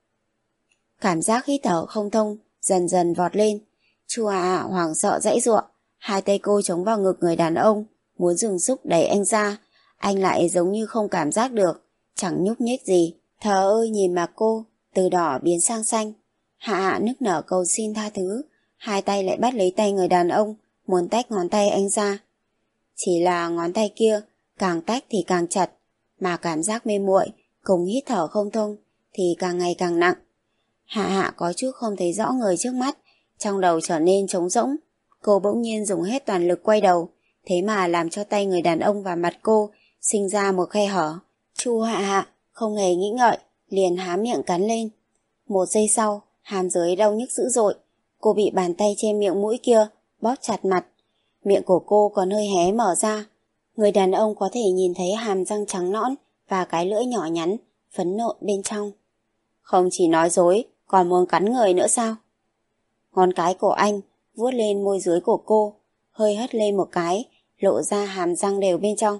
Speaker 1: Cảm giác hít thở không thông, dần dần vọt lên. Chu Hạ Hạ hoảng sợ dãy giụa, hai tay cô chống vào ngực người đàn ông, muốn dùng sức đẩy anh ra. Anh lại giống như không cảm giác được, chẳng nhúc nhích gì, thờ ơ nhìn mà cô, từ đỏ biến sang xanh. Hạ Hạ nức nở cầu xin tha thứ, hai tay lại bắt lấy tay người đàn ông, muốn tách ngón tay anh ra. Chỉ là ngón tay kia, càng tách thì càng chặt, mà cảm giác mê muội cùng hít thở không thông thì càng ngày càng nặng. Hạ Hạ có chút không thấy rõ người trước mắt, trong đầu trở nên trống rỗng. Cô bỗng nhiên dùng hết toàn lực quay đầu, thế mà làm cho tay người đàn ông và mặt cô sinh ra một khe hở. Chu Hạ Hạ không hề nghĩ ngợi, liền há miệng cắn lên. Một giây sau, hàm dưới đau nhức dữ dội, cô bị bàn tay che miệng mũi kia bóp chặt mặt. Miệng của cô còn hơi hé mở ra. Người đàn ông có thể nhìn thấy hàm răng trắng nõn và cái lưỡi nhỏ nhắn, phấn nộn bên trong. Không chỉ nói dối, còn muốn cắn người nữa sao? Ngón cái của anh vuốt lên môi dưới của cô, hơi hất lên một cái, lộ ra hàm răng đều bên trong.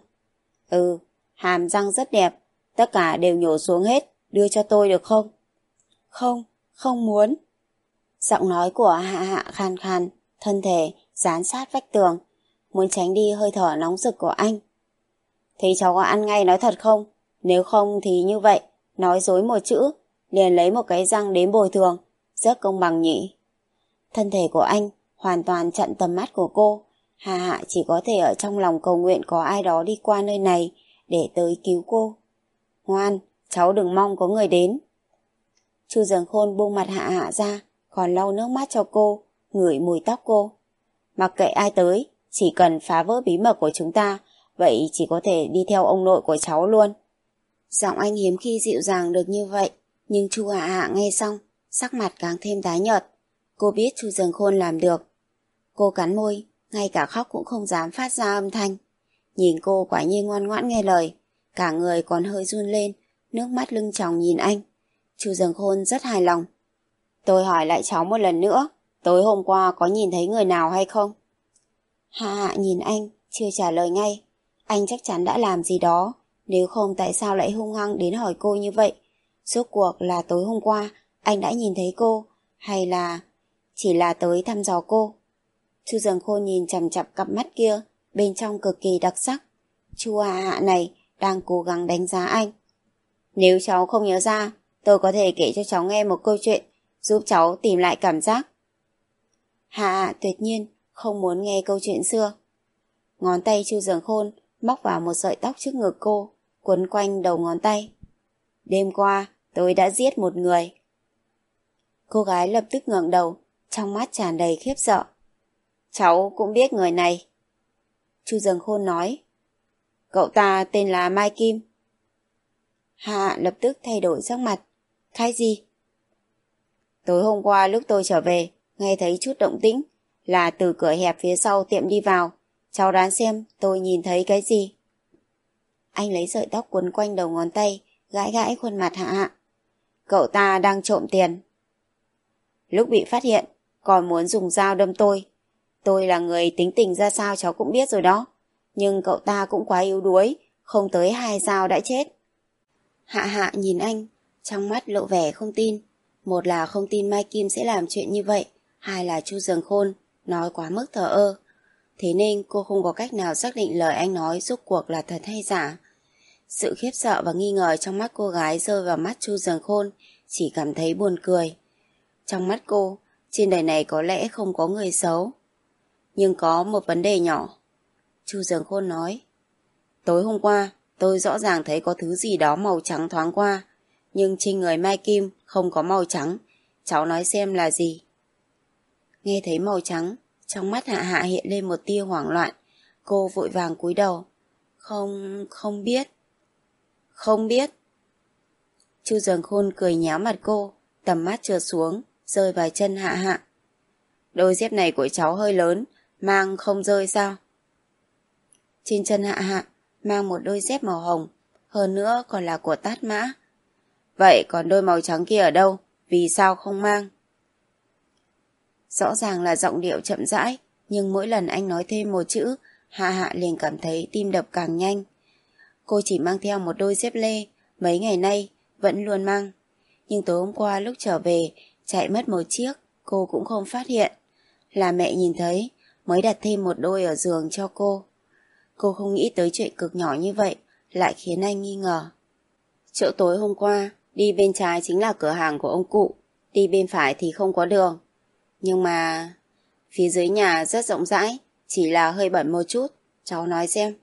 Speaker 1: Ừ, hàm răng rất đẹp, tất cả đều nhổ xuống hết, đưa cho tôi được không? Không, không muốn. Giọng nói của Hạ Hạ khan khan, thân thể dán sát vách tường, muốn tránh đi hơi thở nóng rực của anh. Thế cháu có ăn ngay nói thật không? Nếu không thì như vậy, nói dối một chữ, liền lấy một cái răng đến bồi thường, rất công bằng nhỉ. Thân thể của anh hoàn toàn chặn tầm mắt của cô. Hạ Hạ chỉ có thể ở trong lòng cầu nguyện có ai đó đi qua nơi này để tới cứu cô. Ngoan, cháu đừng mong có người đến. Chu Dần Khôn buông mặt Hạ Hạ ra, còn lau nước mắt cho cô, ngửi mùi tóc cô. Mặc kệ ai tới, chỉ cần phá vỡ bí mật của chúng ta, vậy chỉ có thể đi theo ông nội của cháu luôn. Giọng anh hiếm khi dịu dàng được như vậy, nhưng Chu Hạ Hạ nghe xong, sắc mặt càng thêm tái nhợt. Cô biết Chu Dần Khôn làm được. Cô cắn môi, ngay cả khóc cũng không dám phát ra âm thanh. Nhìn cô quả nhiên ngoan ngoãn nghe lời, cả người còn hơi run lên, nước mắt lưng tròng nhìn anh. Chu Dần Khôn rất hài lòng. Tôi hỏi lại cháu một lần nữa, tối hôm qua có nhìn thấy người nào hay không? Hạ Hạ nhìn anh, chưa trả lời ngay. Anh chắc chắn đã làm gì đó, nếu không tại sao lại hung hăng đến hỏi cô như vậy? Rốt cuộc là tối hôm qua anh đã nhìn thấy cô, hay là chỉ là tới thăm dò cô? Chu Dần Khôn nhìn chằm chằm cặp mắt kia, bên trong cực kỳ đặc sắc. Chu Hạ Hạ này đang cố gắng đánh giá anh. Nếu cháu không nhớ ra, tôi có thể kể cho cháu nghe một câu chuyện, giúp cháu tìm lại cảm giác. Hạ Hạ tuyệt nhiên không muốn nghe câu chuyện xưa. Ngón tay Chu Dường Khôn móc vào một sợi tóc trước ngực cô, quấn quanh đầu ngón tay. Đêm qua, tôi đã giết một người. Cô gái lập tức ngẩng đầu, trong mắt tràn đầy khiếp sợ. Cháu cũng biết người này. Chu Dường Khôn nói. Cậu ta tên là Mai Kim. Hạ Hạ lập tức thay đổi sắc mặt. Cái gì? Tối hôm qua lúc tôi trở về, nghe thấy chút động tĩnh, là từ cửa hẹp phía sau tiệm đi vào. Cháu đoán xem tôi nhìn thấy cái gì? Anh lấy sợi tóc quấn quanh đầu ngón tay, gãi gãi khuôn mặt Hạ Hạ. Cậu ta đang trộm tiền. Lúc bị phát hiện, còn muốn dùng dao đâm tôi. Tôi là người tính tình ra sao cháu cũng biết rồi đó. Nhưng cậu ta cũng quá yếu đuối, không tới hai dao đã chết. Hạ Hạ nhìn anh, trong mắt lộ vẻ không tin. Một là không tin Mai Kim sẽ làm chuyện như vậy, hai là Chu Dường Khôn nói quá mức thờ ơ. Thế nên cô không có cách nào xác định lời anh nói rốt cuộc là thật hay giả. Sự khiếp sợ và nghi ngờ trong mắt cô gái rơi vào mắt Chu Dường Khôn, chỉ cảm thấy buồn cười. Trong mắt cô, trên đời này có lẽ không có người xấu. Nhưng có một vấn đề nhỏ. Chu Dường Khôn nói. Tối hôm qua, tôi rõ ràng thấy có thứ gì đó màu trắng thoáng qua. Nhưng trên người Mai Kim không có màu trắng. Cháu nói xem là gì? Nghe thấy màu trắng, trong mắt Hạ Hạ hiện lên một tia hoảng loạn. Cô vội vàng cúi đầu. Không, không biết. Không biết. Chu Dường Khôn cười nhéo mặt cô, tầm mắt trượt xuống, rơi vào chân Hạ Hạ. Đôi dép này của cháu hơi lớn, mang không rơi sao? Trên chân Hạ Hạ mang một đôi dép màu hồng, hơn nữa còn là của Tát Mã. Vậy còn đôi màu trắng kia ở đâu? Vì sao không mang? Rõ ràng là giọng điệu chậm rãi, nhưng mỗi lần anh nói thêm một chữ, Hạ Hạ liền cảm thấy tim đập càng nhanh. Cô chỉ mang theo một đôi dép lê, mấy ngày nay vẫn luôn mang. Nhưng tối hôm qua lúc trở về, chạy mất một chiếc, cô cũng không phát hiện. Là mẹ nhìn thấy, mới đặt thêm một đôi ở giường cho cô. Cô không nghĩ tới chuyện cực nhỏ như vậy, lại khiến anh nghi ngờ. Chỗ tối hôm qua, đi bên trái chính là cửa hàng của ông cụ, đi bên phải thì không có đường. Nhưng mà... phía dưới nhà rất rộng rãi, chỉ là hơi bẩn một chút, cháu nói xem.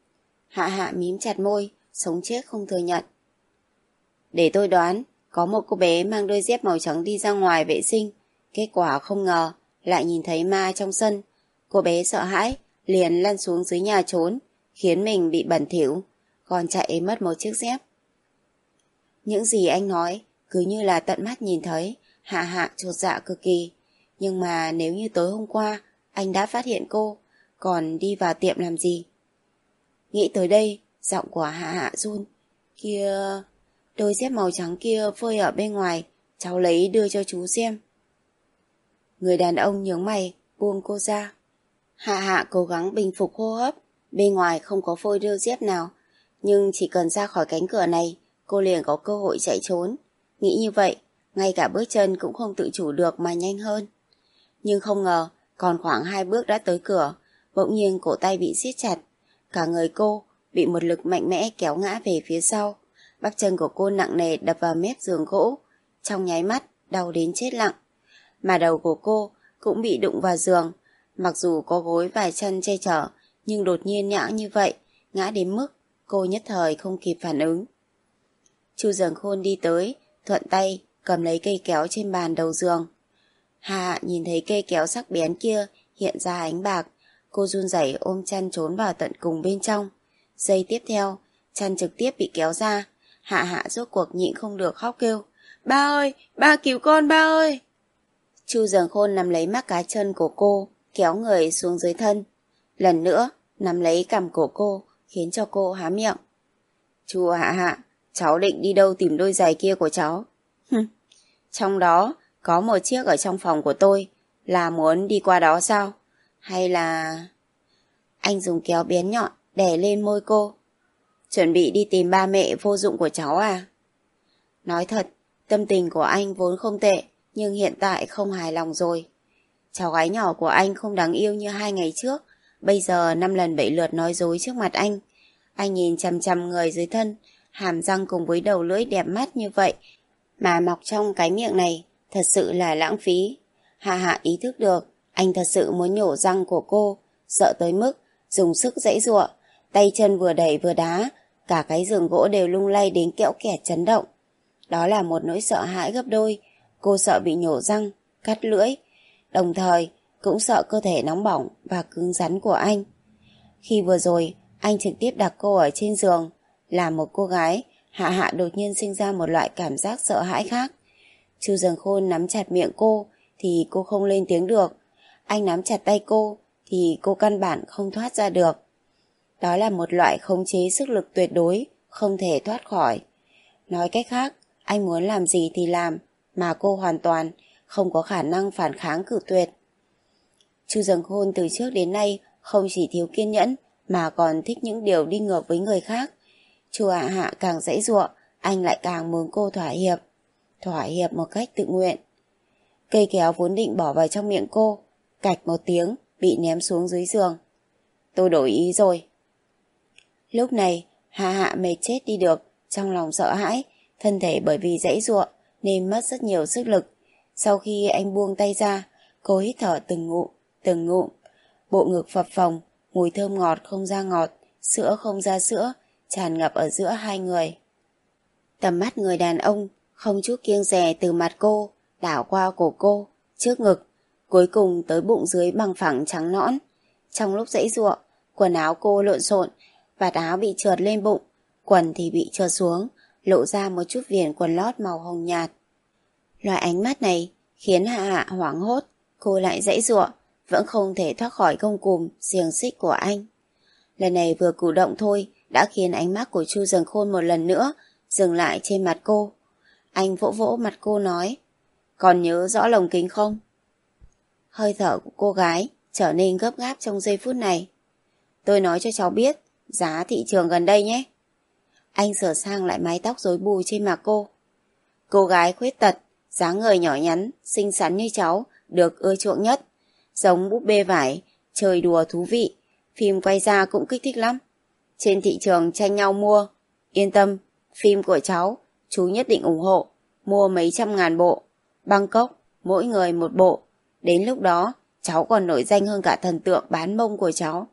Speaker 1: Hạ Hạ mím chặt môi, sống chết không thừa nhận. Để tôi đoán, có một cô bé mang đôi dép màu trắng đi ra ngoài vệ sinh, kết quả không ngờ, lại nhìn thấy ma trong sân. Cô bé sợ hãi, liền lăn xuống dưới nhà trốn, khiến mình bị bẩn thỉu, còn chạy mất một chiếc dép. Những gì anh nói, cứ như là tận mắt nhìn thấy, Hạ Hạ chột dạ cực kỳ. Nhưng mà nếu như tối hôm qua, anh đã phát hiện cô, còn đi vào tiệm làm gì? Nghĩ tới đây, giọng của Hạ Hạ run. Kia, đôi dép màu trắng kia phơi ở bên ngoài, cháu lấy đưa cho chú xem. Người đàn ông nhướng mày, buông cô ra. Hạ Hạ cố gắng bình phục hô hấp, bên ngoài không có phôi đôi dép nào, nhưng chỉ cần ra khỏi cánh cửa này, cô liền có cơ hội chạy trốn. Nghĩ như vậy, ngay cả bước chân cũng không tự chủ được mà nhanh hơn. Nhưng không ngờ, còn khoảng hai bước đã tới cửa, bỗng nhiên cổ tay bị siết chặt. Cả người cô bị một lực mạnh mẽ kéo ngã về phía sau. Bắp chân của cô nặng nề đập vào mép giường gỗ. Trong nháy mắt, đau đến chết lặng. Mà đầu của cô cũng bị đụng vào giường. Mặc dù có gối và chân che chở, nhưng đột nhiên ngã như vậy, ngã đến mức cô nhất thời không kịp phản ứng. Chu Dường Khôn đi tới, thuận tay cầm lấy cây kéo trên bàn đầu giường. Hạ nhìn thấy cây kéo sắc bén kia hiện ra ánh bạc, cô run rẩy ôm chăn trốn vào tận cùng bên trong. Giây tiếp theo, chăn trực tiếp bị kéo ra. Hạ Hạ rốt cuộc nhịn không được khóc kêu. Ba ơi, ba cứu con ba ơi. Chu Dường Khôn nắm lấy mắt cá chân của cô, kéo người xuống dưới thân. Lần nữa, nắm lấy cằm cổ cô, khiến cho cô há miệng. Chu Hạ Hạ, cháu định đi đâu tìm đôi giày kia của cháu? Trong đó, có một chiếc ở trong phòng của tôi, là muốn đi qua đó sao? Hay là... Anh dùng kéo bén nhọn, đè lên môi cô. Chuẩn bị đi tìm ba mẹ vô dụng của cháu à? Nói thật, tâm tình của anh vốn không tệ, nhưng hiện tại không hài lòng rồi. Cháu gái nhỏ của anh không đáng yêu như hai ngày trước, bây giờ năm lần bảy lượt nói dối trước mặt anh. Anh nhìn chằm chằm người dưới thân, hàm răng cùng với đầu lưỡi đẹp mắt như vậy, mà mọc trong cái miệng này, thật sự là lãng phí. Hạ Hạ ý thức được, Anh thật sự muốn nhổ răng của cô, sợ tới mức dùng sức giãy giụa, tay chân vừa đẩy vừa đá, cả cái giường gỗ đều lung lay đến kẽo kẹt chấn động. Đó là một nỗi sợ hãi gấp đôi, cô sợ bị nhổ răng, cắt lưỡi, đồng thời cũng sợ cơ thể nóng bỏng và cứng rắn của anh. Khi vừa rồi, anh trực tiếp đặt cô ở trên giường, là một cô gái, Hạ Hạ đột nhiên sinh ra một loại cảm giác sợ hãi khác. Chu Dần Khôn nắm chặt miệng cô thì cô không lên tiếng được, anh nắm chặt tay cô thì cô căn bản không thoát ra được. Đó là một loại khống chế sức lực tuyệt đối, không thể thoát khỏi. Nói cách khác, anh muốn làm gì thì làm, mà cô hoàn toàn không có khả năng phản kháng cự tuyệt. Chu Dần Khôn từ trước đến nay không chỉ thiếu kiên nhẫn mà còn thích những điều đi ngược với người khác. Chu Hạ Hạ càng giãy giụa, anh lại càng muốn cô thỏa hiệp. Thỏa hiệp một cách tự nguyện. Cây kéo vốn định bỏ vào trong miệng cô, cạch một tiếng bị ném xuống dưới giường. Tôi đổi ý rồi. Lúc này Hạ Hạ mệt chết đi được, trong lòng sợ hãi, thân thể bởi vì giãy giụa nên mất rất nhiều sức lực. Sau khi anh buông tay ra, cô hít thở từng ngụm, từng ngụm. Bộ ngực phập phồng, mùi thơm ngọt không ra ngọt, sữa không ra sữa, tràn ngập ở giữa hai người. Tầm mắt người đàn ông không chút kiêng dè từ mặt cô, đảo qua cổ cô, trước ngực, cuối cùng tới bụng dưới bằng phẳng trắng nõn. Trong lúc giãy giụa, quần áo cô lộn xộn, vạt áo bị trượt lên bụng, quần thì bị trượt xuống, lộ ra một chút viền quần lót màu hồng nhạt. Loại ánh mắt này khiến Hạ Hạ hoảng hốt, cô lại giãy giụa, vẫn không thể thoát khỏi gông cùm xiềng xích của anh. Lần này vừa cử động thôi đã khiến ánh mắt của Chu Dần Khôn một lần nữa dừng lại trên mặt cô. Anh vỗ vỗ mặt cô nói, còn nhớ rõ lồng kính không? Hơi thở của cô gái trở nên gấp gáp trong giây phút này. Tôi nói cho cháu biết giá thị trường gần đây nhé. Anh sửa sang lại mái tóc rối bù trên mặt cô. Cô gái khuyết tật, dáng người nhỏ nhắn, xinh xắn như cháu được ưa chuộng nhất. Giống búp bê vải, chơi đùa thú vị, phim quay ra cũng kích thích lắm. Trên thị trường tranh nhau mua. Yên tâm, phim của cháu, chú nhất định ủng hộ. Mua mấy trăm ngàn bộ. Bangkok, mỗi người một bộ. Đến lúc đó, cháu còn nổi danh hơn cả thần tượng bán mông của cháu.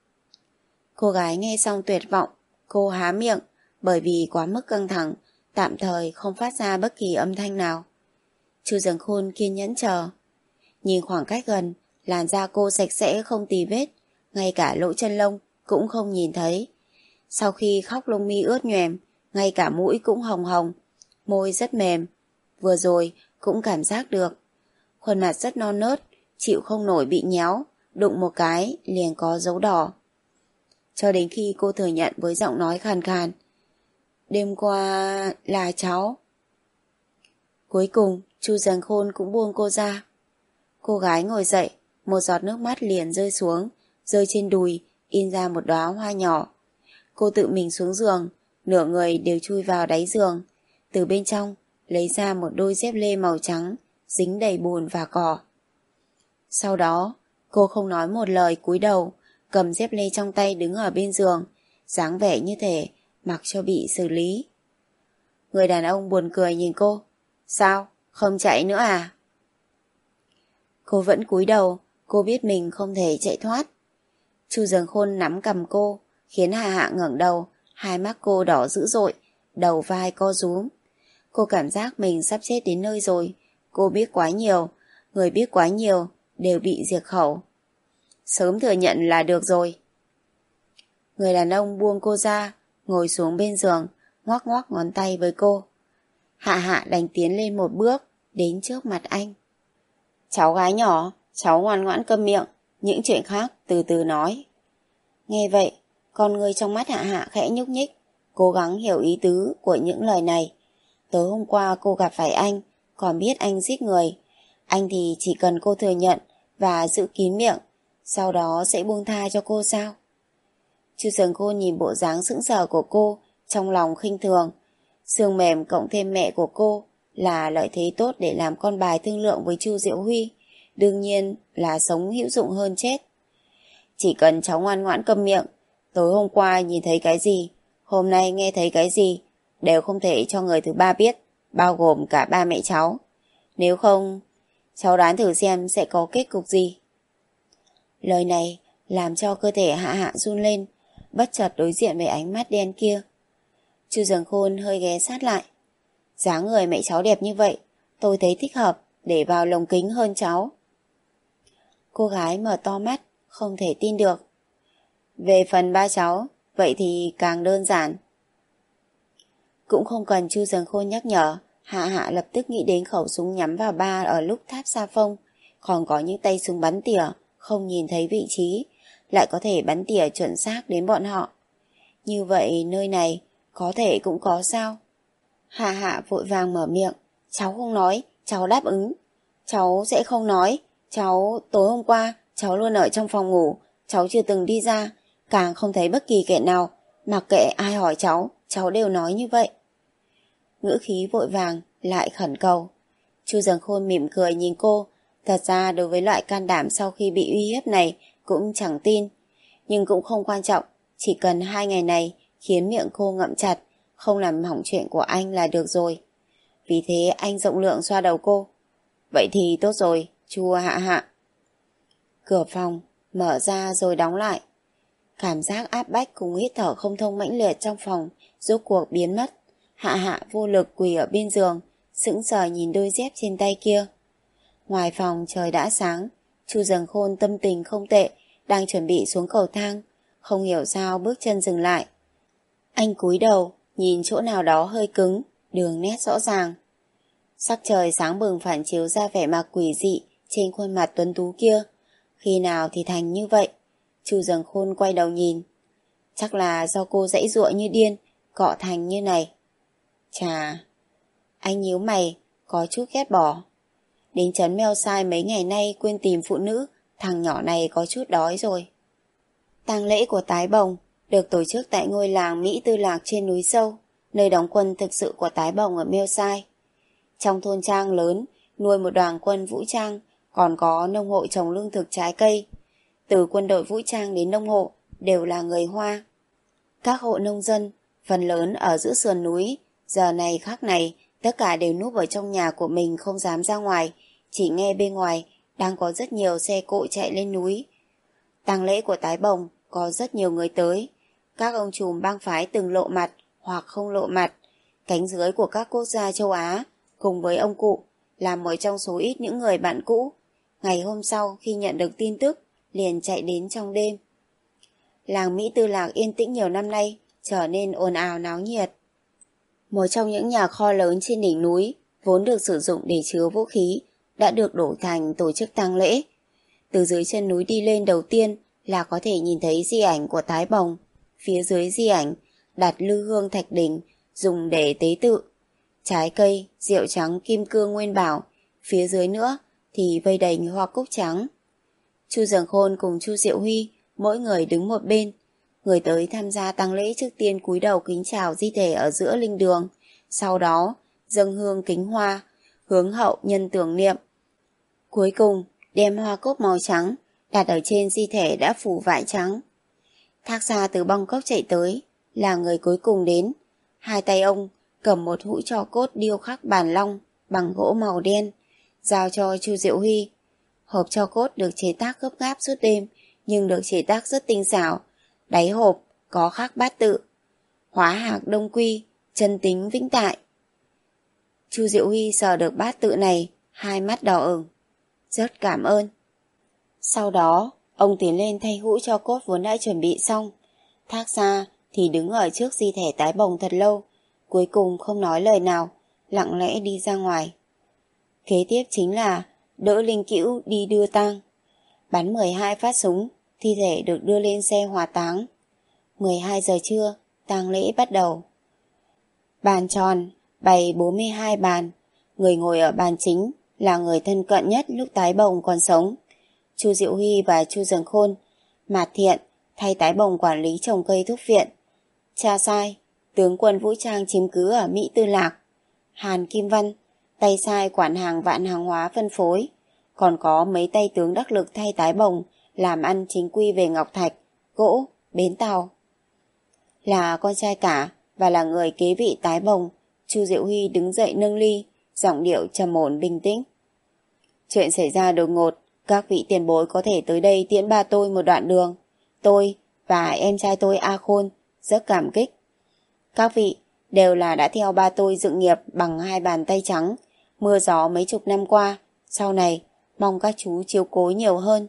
Speaker 1: Cô gái nghe xong tuyệt vọng, cô há miệng, bởi vì quá mức căng thẳng, tạm thời không phát ra bất kỳ âm thanh nào. Chu Dần Khôn kiên nhẫn chờ. Nhìn khoảng cách gần, làn da cô sạch sẽ không tì vết, ngay cả lỗ chân lông cũng không nhìn thấy. Sau khi khóc lông mi ướt nhoẻm, ngay cả mũi cũng hồng hồng, môi rất mềm, vừa rồi cũng cảm giác được. Khuôn mặt rất non nớt, chịu không nổi bị nhéo, đụng một cái liền có dấu đỏ. Cho đến khi cô thừa nhận với giọng nói khàn khàn, đêm qua là cháu. Cuối cùng Chu Dần Khôn cũng buông cô ra. Cô gái ngồi dậy, một giọt nước mắt liền rơi xuống, rơi trên đùi, in ra một đóa hoa nhỏ. Cô tự mình xuống giường, nửa người đều chui vào đáy giường, từ bên trong lấy ra một đôi dép lê màu trắng, dính đầy bùn và cỏ. Sau đó, cô không nói một lời cúi đầu, cầm dép lê trong tay đứng ở bên giường, dáng vẻ như thể mặc cho bị xử lý. Người đàn ông buồn cười nhìn cô. Sao, không chạy nữa à? Cô vẫn cúi đầu, cô biết mình không thể chạy thoát. Chu Dần Khôn nắm cầm cô, khiến Hạ Hạ ngẩng đầu, hai mắt cô đỏ dữ dội, đầu vai co rúm. Cô cảm giác mình sắp chết đến nơi rồi. Cô biết quá nhiều, người biết quá nhiều đều bị diệt khẩu. Sớm thừa nhận là được rồi. Người đàn ông buông cô ra, ngồi xuống bên giường, ngoắc ngoắc ngón tay với cô. Hạ Hạ đành tiến lên một bước, đến trước mặt anh. Cháu gái nhỏ, cháu ngoan ngoãn câm miệng, những chuyện khác từ từ nói. Nghe vậy, con người trong mắt Hạ Hạ khẽ nhúc nhích, cố gắng hiểu ý tứ của những lời này. Tối hôm qua cô gặp phải anh, còn biết anh giết người. Anh thì chỉ cần cô thừa nhận và giữ kín miệng, sau đó sẽ buông tha cho cô sao? Chu Dần Khôn nhìn bộ dáng sững sờ của cô, trong lòng khinh thường. Xương mềm cộng thêm mẹ của cô là lợi thế tốt để làm con bài thương lượng với Chu Diệu Huy. Đương nhiên là sống hữu dụng hơn chết. Chỉ cần cháu ngoan ngoãn câm miệng, tối hôm qua nhìn thấy cái gì, hôm nay nghe thấy cái gì, đều không thể cho người thứ ba biết, bao gồm cả ba mẹ cháu. Nếu không, cháu đoán thử xem sẽ có kết cục gì. Lời này làm cho cơ thể Hạ Hạ run lên, bất chợt đối diện với ánh mắt đen kia. Chu Dường Khôn hơi ghé sát lại. Dáng người mẹ cháu đẹp như vậy, tôi thấy thích hợp để vào lồng kính hơn cháu. Cô gái mở to mắt, không thể tin được. Về phần ba cháu, vậy thì càng đơn giản. Cũng không cần Chu Dường Khôn nhắc nhở, Hạ Hạ lập tức nghĩ đến khẩu súng nhắm vào ba ở lúc tháp Sa Phong, còn có những tay súng bắn tỉa, không nhìn thấy vị trí, lại có thể bắn tỉa chuẩn xác đến bọn họ. Như vậy nơi này có thể cũng có sao? Hạ Hạ vội vàng mở miệng. Cháu không nói, cháu đáp ứng. Cháu sẽ không nói. Cháu, tối hôm qua, cháu luôn ở trong phòng ngủ, cháu chưa từng đi ra, càng không thấy bất kỳ kẻ nào. Mặc kệ ai hỏi cháu, cháu đều nói như vậy. Ngữ khí vội vàng, lại khẩn cầu. Chu Dường Khôn mỉm cười nhìn cô. Thật ra đối với loại can đảm sau khi bị uy hiếp này cũng chẳng tin. Nhưng cũng không quan trọng, chỉ cần hai ngày này khiến miệng cô ngậm chặt, không làm hỏng chuyện của anh là được rồi. Vì thế anh rộng lượng xoa đầu cô. Vậy thì tốt rồi, Chu Hạ Hạ. Cửa phòng mở ra rồi đóng lại. Cảm giác áp bách cùng hít thở không thông mãnh liệt trong phòng rốt cuộc biến mất. Hạ Hạ vô lực quỳ ở bên giường, sững sờ nhìn đôi dép trên tay kia. Ngoài phòng trời đã sáng, Chu Dường Khôn tâm tình không tệ, đang chuẩn bị xuống cầu thang, không hiểu sao bước chân dừng lại. Anh cúi đầu, nhìn chỗ nào đó hơi cứng, đường nét rõ ràng. Sắc trời sáng bừng phản chiếu ra vẻ mặt quỷ dị trên khuôn mặt tuấn tú kia. Khi nào thì thành như vậy? Chu Dường Khôn quay đầu nhìn. Chắc là do cô giãy giụa như điên, cọ thành như này. Chà, anh nhíu mày, có chút ghét bỏ. Đến trấn Meo Sai mấy ngày nay quên tìm phụ nữ, thằng nhỏ này có chút đói rồi. Tang lễ của Tái Bồng được tổ chức tại ngôi làng Mỹ Tư Lạc trên núi sâu, nơi đóng quân thực sự của Tái Bồng ở Meo Sai. Trong thôn trang lớn, nuôi một đoàn quân vũ trang, còn có nông hộ trồng lương thực trái cây. Từ quân đội vũ trang đến nông hộ đều là người Hoa. Các hộ nông dân, phần lớn ở giữa sườn núi, giờ này khắc này, tất cả đều núp ở trong nhà của mình không dám ra ngoài, chỉ nghe bên ngoài đang có rất nhiều xe cộ chạy lên núi. Tang lễ của Tái Bồng có rất nhiều người tới, các ông trùm bang phái từng lộ mặt hoặc không lộ mặt, cánh dưới của các quốc gia châu Á, cùng với ông cụ, là một trong số ít những người bạn cũ. Ngày hôm sau khi nhận được tin tức, liền chạy đến trong đêm. Làng Mỹ Tư Lạc yên tĩnh nhiều năm nay, trở nên ồn ào náo nhiệt. Một trong những nhà kho lớn trên đỉnh núi, vốn được sử dụng để chứa vũ khí, đã được đổ thành tổ chức tang lễ. Từ dưới chân núi đi lên đầu tiên là có thể nhìn thấy di ảnh của Tái Bồng. Phía dưới di ảnh đặt lư hương thạch đỉnh dùng để tế tự. Trái cây, rượu trắng kim cương nguyên bảo. Phía dưới nữa thì vây đầy hoa cúc trắng. Chu Dường Khôn cùng Chu Diệu Huy mỗi người đứng một bên. Người tới tham gia tang lễ trước tiên cúi đầu kính chào di thể ở giữa linh đường, sau đó dâng hương kính hoa, hướng hậu nhân tưởng niệm. Cuối cùng đem hoa cúc màu trắng đặt ở trên di thể đã phủ vải trắng. Thác Gia từ Bangkok chạy tới, là người cuối cùng đến. Hai tay ông cầm một hũ tro cốt điêu khắc bàn long bằng gỗ màu đen, giao cho Chu Diệu Huy. Hộp tro cốt được chế tác gấp gáp suốt đêm, nhưng được chế tác rất tinh xảo. Đáy hộp có khắc bát tự: hóa hạc đông quy, chân tính vĩnh tại. Chu Diệu Huy sờ được bát tự này, hai mắt đỏ ửng. Rất cảm ơn. Sau đó, ông tiến lên thay hũ tro cốt vốn đã chuẩn bị xong. Thác Gia thì đứng ở trước di thể Tái Bồng thật lâu, cuối cùng không nói lời nào, lặng lẽ đi ra ngoài. Kế tiếp chính là đỡ Linh Cữu đi đưa tang. Bắn mười hai phát súng, thi thể được đưa lên xe hỏa táng. mười hai giờ trưa, tang lễ bắt đầu. Bàn tròn bày bốn mươi hai bàn, người ngồi ở bàn chính là người thân cận nhất lúc Tái Bồng còn sống, Chu Diệu Huy và Chu Dường Khôn. Mạt Thiện thay Tái Bồng quản lý trồng cây thuốc viện. Cha Sai, tướng quân vũ trang chiếm cứ ở Mỹ Tư Lạc. Hàn Kim Văn, tay sai quản hàng vạn hàng hóa phân phối. Còn có mấy tay tướng đắc lực thay Tái Bồng làm ăn chính quy về ngọc thạch, gỗ, bến tàu. Là con trai cả và là người kế vị Tái Bồng, Chu Diệu Huy đứng dậy nâng ly, giọng điệu trầm ổn bình tĩnh. Chuyện xảy ra đột ngột, Các vị tiền bối có thể tới đây tiễn ba tôi một đoạn đường. Tôi và em trai tôi A Khôn rất cảm kích. Các vị đều là đã theo ba tôi dựng nghiệp bằng hai bàn tay trắng, mưa gió mấy chục năm qua. Sau này, mong các chú chiếu cố nhiều hơn.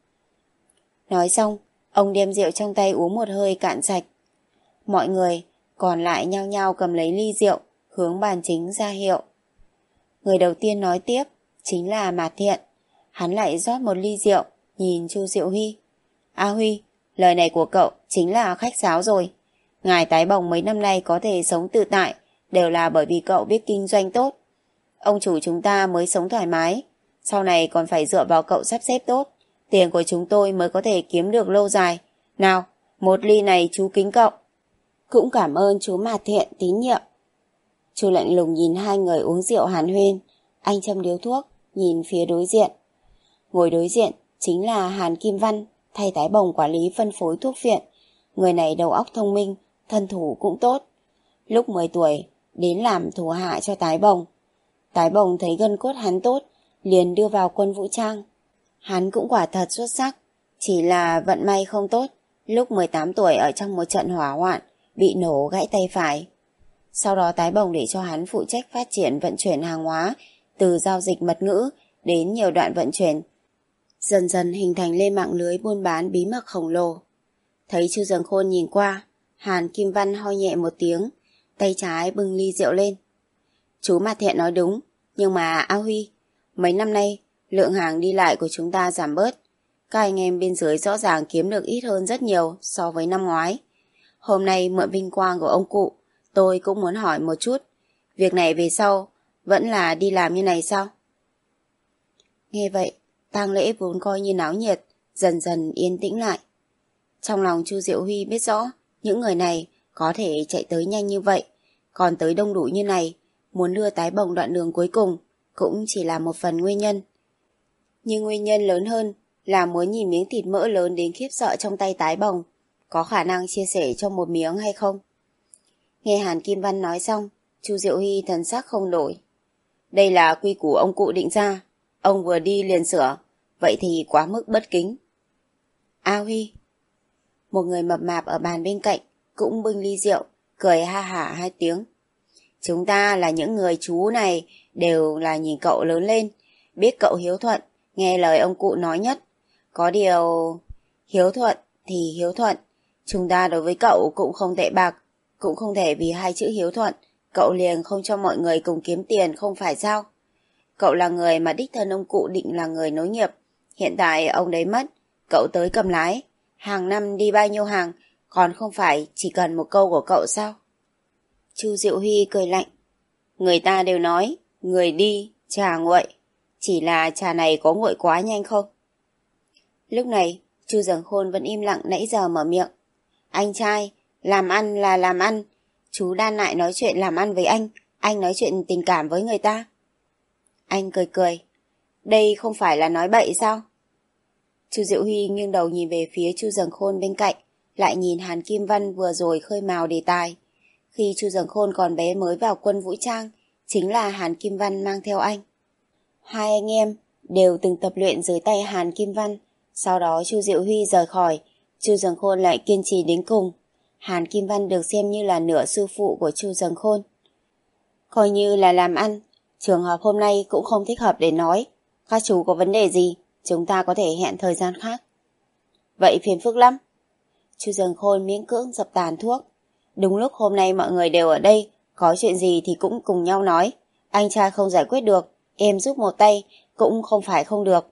Speaker 1: Nói xong, ông đem rượu trong tay uống một hơi cạn sạch. Mọi người còn lại nhao nhao cầm lấy ly rượu, hướng bàn chính ra hiệu. Người đầu tiên nói tiếp chính là Mạt Thiện. Hắn lại rót một ly rượu, nhìn Chu Diệu Huy. A Huy, lời này của cậu chính là khách sáo rồi. Ngài Tái Bồng mấy năm nay có thể sống tự tại, đều là bởi vì cậu biết kinh doanh tốt. Ông chủ chúng ta mới sống thoải mái, sau này còn phải dựa vào cậu sắp xếp tốt. Tiền của chúng tôi mới có thể kiếm được lâu dài. Nào, một ly này chú kính cậu. Cũng cảm ơn chú Mạt Thiện tín nhiệm. Chu lạnh lùng nhìn hai người uống rượu hàn huyên. Anh châm điếu thuốc, nhìn phía đối diện. Ngồi đối diện chính là Hàn Kim Văn, thay Tái Bồng quản lý phân phối thuốc viện. Người này đầu óc thông minh, thân thủ cũng tốt. Lúc mười tuổi, đến làm thủ hạ cho Tái Bồng. Tái Bồng thấy gân cốt hắn tốt, liền đưa vào quân vũ trang. Hắn cũng quả thật xuất sắc, chỉ là vận may không tốt. Lúc mười tám tuổi ở trong một trận hỏa hoạn, bị nổ gãy tay phải. Sau đó Tái Bồng để cho hắn phụ trách phát triển vận chuyển hàng hóa, từ giao dịch mật ngữ đến nhiều đoạn vận chuyển. Dần dần hình thành lên mạng lưới buôn bán bí mật khổng lồ. Thấy Chu Dần Khôn nhìn qua, Hàn Kim Văn ho nhẹ một tiếng, tay trái bưng ly rượu lên. Chú Mạt Thiện nói đúng, nhưng mà A Huy, mấy năm nay lượng hàng đi lại của chúng ta giảm bớt. Các anh em bên dưới rõ ràng kiếm được ít hơn rất nhiều so với năm ngoái. Hôm nay mượn vinh quang của ông cụ, tôi cũng muốn hỏi một chút, việc này về sau vẫn là đi làm như này sao? Nghe vậy, tang lễ vốn coi như náo nhiệt, dần dần yên tĩnh lại. Trong lòng Chu Diệu Huy biết rõ, những người này có thể chạy tới nhanh như vậy, còn tới đông đủ như này, muốn đưa Tái Bồng đoạn đường cuối cùng cũng chỉ là một phần nguyên nhân. Nhưng nguyên nhân lớn hơn là muốn nhìn miếng thịt mỡ lớn đến khiếp sợ trong tay Tái Bồng, có khả năng chia sẻ cho một miếng hay không? Nghe Hàn Kim Văn nói xong, Chu Diệu Huy thần sắc không đổi. Đây là quy củ ông cụ định ra, ông vừa đi liền sửa, vậy thì quá mức bất kính. A Huy, một người mập mạp ở bàn bên cạnh cũng bưng ly rượu, cười ha hả hai tiếng. Chúng ta là những người chú này đều là nhìn cậu lớn lên, biết cậu hiếu thuận, nghe lời ông cụ nói nhất. Có điều, hiếu thuận thì hiếu thuận, chúng ta đối với cậu cũng không tệ bạc, cũng không thể vì hai chữ hiếu thuận, cậu liền không cho mọi người cùng kiếm tiền không phải sao? Cậu là người mà đích thân ông cụ định là người nối nghiệp, hiện tại ông đấy mất, cậu tới cầm lái, hàng năm đi bao nhiêu hàng, còn không phải chỉ cần một câu của cậu sao? Chu Diệu Huy cười lạnh. Người ta đều nói, người đi, trà nguội. Chỉ là trà này có nguội quá nhanh không? Lúc này, Chu Dần Khôn vẫn im lặng nãy giờ mở miệng. Anh trai, làm ăn là làm ăn. Chú đan lại nói chuyện làm ăn với anh, anh nói chuyện tình cảm với người ta. Anh cười cười. Đây không phải là nói bậy sao? Chu Diệu Huy nghiêng đầu nhìn về phía Chu Dần Khôn bên cạnh, lại nhìn Hàn Kim Văn vừa rồi khơi mào đề tài. Khi Chu Dần Khôn còn bé mới vào quân vũ trang, chính là Hàn Kim Văn mang theo anh. Hai anh em đều từng tập luyện dưới tay Hàn Kim Văn. Sau đó Chu Diệu Huy rời khỏi, Chu Dần Khôn lại kiên trì đến cùng. Hàn Kim Văn được xem như là nửa sư phụ của Chu Dần Khôn. Coi như là làm ăn, trường hợp hôm nay cũng không thích hợp để nói. Các chú có vấn đề gì, chúng ta có thể hẹn thời gian khác. Vậy phiền phức lắm. Chu Dần Khôn miễn cưỡng dập tàn thuốc. Đúng lúc hôm nay mọi người đều ở đây, có chuyện gì thì cũng cùng nhau nói. Anh trai không giải quyết được, em giúp một tay, cũng không phải không được.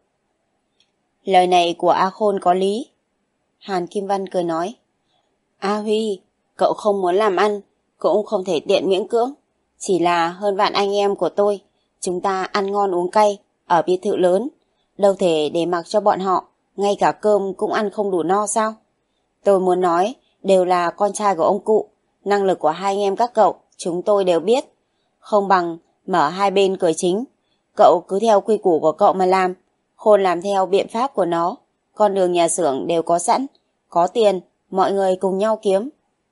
Speaker 1: Lời này của A Khôn có lý. Hàn Kim Văn cười nói. A Huy, cậu không muốn làm ăn, cũng không thể tiện miễn cưỡng. Chỉ là hơn vạn anh em của tôi, chúng ta ăn ngon uống cay, ở biệt thự lớn. Đâu thể để mặc cho bọn họ, ngay cả cơm cũng ăn không đủ no sao? Tôi muốn nói, đều là con trai của ông cụ. Năng lực của hai anh em các cậu, chúng tôi đều biết. Không bằng mở hai bên cửa chính. Cậu cứ theo quy củ của cậu mà làm. Khôn làm theo biện pháp của nó. Con đường nhà xưởng đều có sẵn. Có tiền, mọi người cùng nhau kiếm.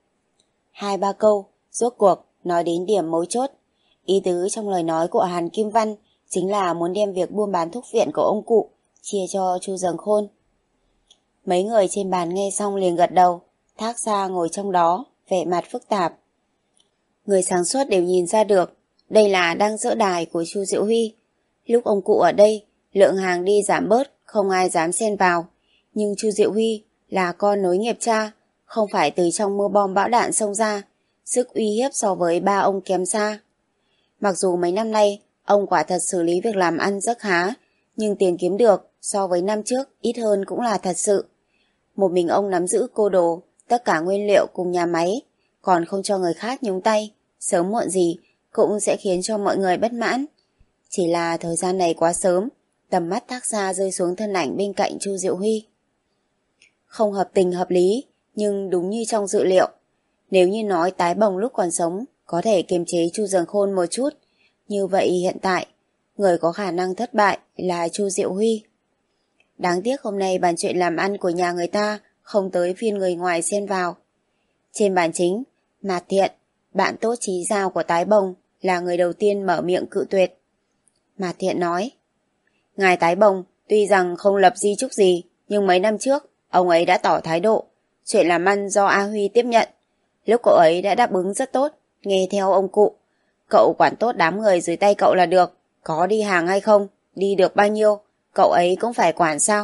Speaker 1: Hai ba câu, rốt cuộc, nói đến điểm mấu chốt. Ý tứ trong lời nói của Hàn Kim Văn chính là muốn đem việc buôn bán thuốc viện của ông cụ chia cho Chu Dần Khôn. Mấy người trên bàn nghe xong liền gật đầu. Thác Gia ngồi trong đó, vẻ mặt phức tạp. Người sáng suốt đều nhìn ra được, đây là đang dỡ đài của Chu Diệu Huy. Lúc ông cụ ở đây, lượng hàng đi giảm bớt, không ai dám xen vào. Nhưng Chu Diệu Huy là con nối nghiệp cha, không phải từ trong mưa bom bão đạn xông ra, sức uy hiếp so với ba ông kém xa. Mặc dù mấy năm nay, ông quả thật xử lý việc làm ăn rất khá, nhưng tiền kiếm được so với năm trước ít hơn cũng là thật sự. Một mình ông nắm giữ cô đồ, tất cả nguyên liệu cùng nhà máy, còn không cho người khác nhúng tay, sớm muộn gì cũng sẽ khiến cho mọi người bất mãn. Chỉ là thời gian này quá sớm, tầm mắt Thác Gia rơi xuống thân ảnh bên cạnh Chu Diệu Huy. Không hợp tình hợp lý, nhưng đúng như trong dự liệu. Nếu như nói Tái Bồng lúc còn sống có thể kiềm chế Chu Dần Khôn một chút, như vậy hiện tại, người có khả năng thất bại là Chu Diệu Huy. Đáng tiếc hôm nay bàn chuyện làm ăn của nhà người ta không tới phiên người ngoài xen vào. Trên bàn chính, Mạt Thiện, bạn tốt chí giao của Tái Bồng, là người đầu tiên mở miệng cự tuyệt. Mạt Thiện nói, ngài Tái Bồng tuy rằng không lập di chúc gì, nhưng mấy năm trước, ông ấy đã tỏ thái độ. Chuyện làm ăn do A Huy tiếp nhận. Lúc cậu ấy đã đáp ứng rất tốt, nghe theo ông cụ. Cậu quản tốt đám người dưới tay cậu là được. Có đi hàng hay không, đi được bao nhiêu, cậu ấy cũng phải quản sao?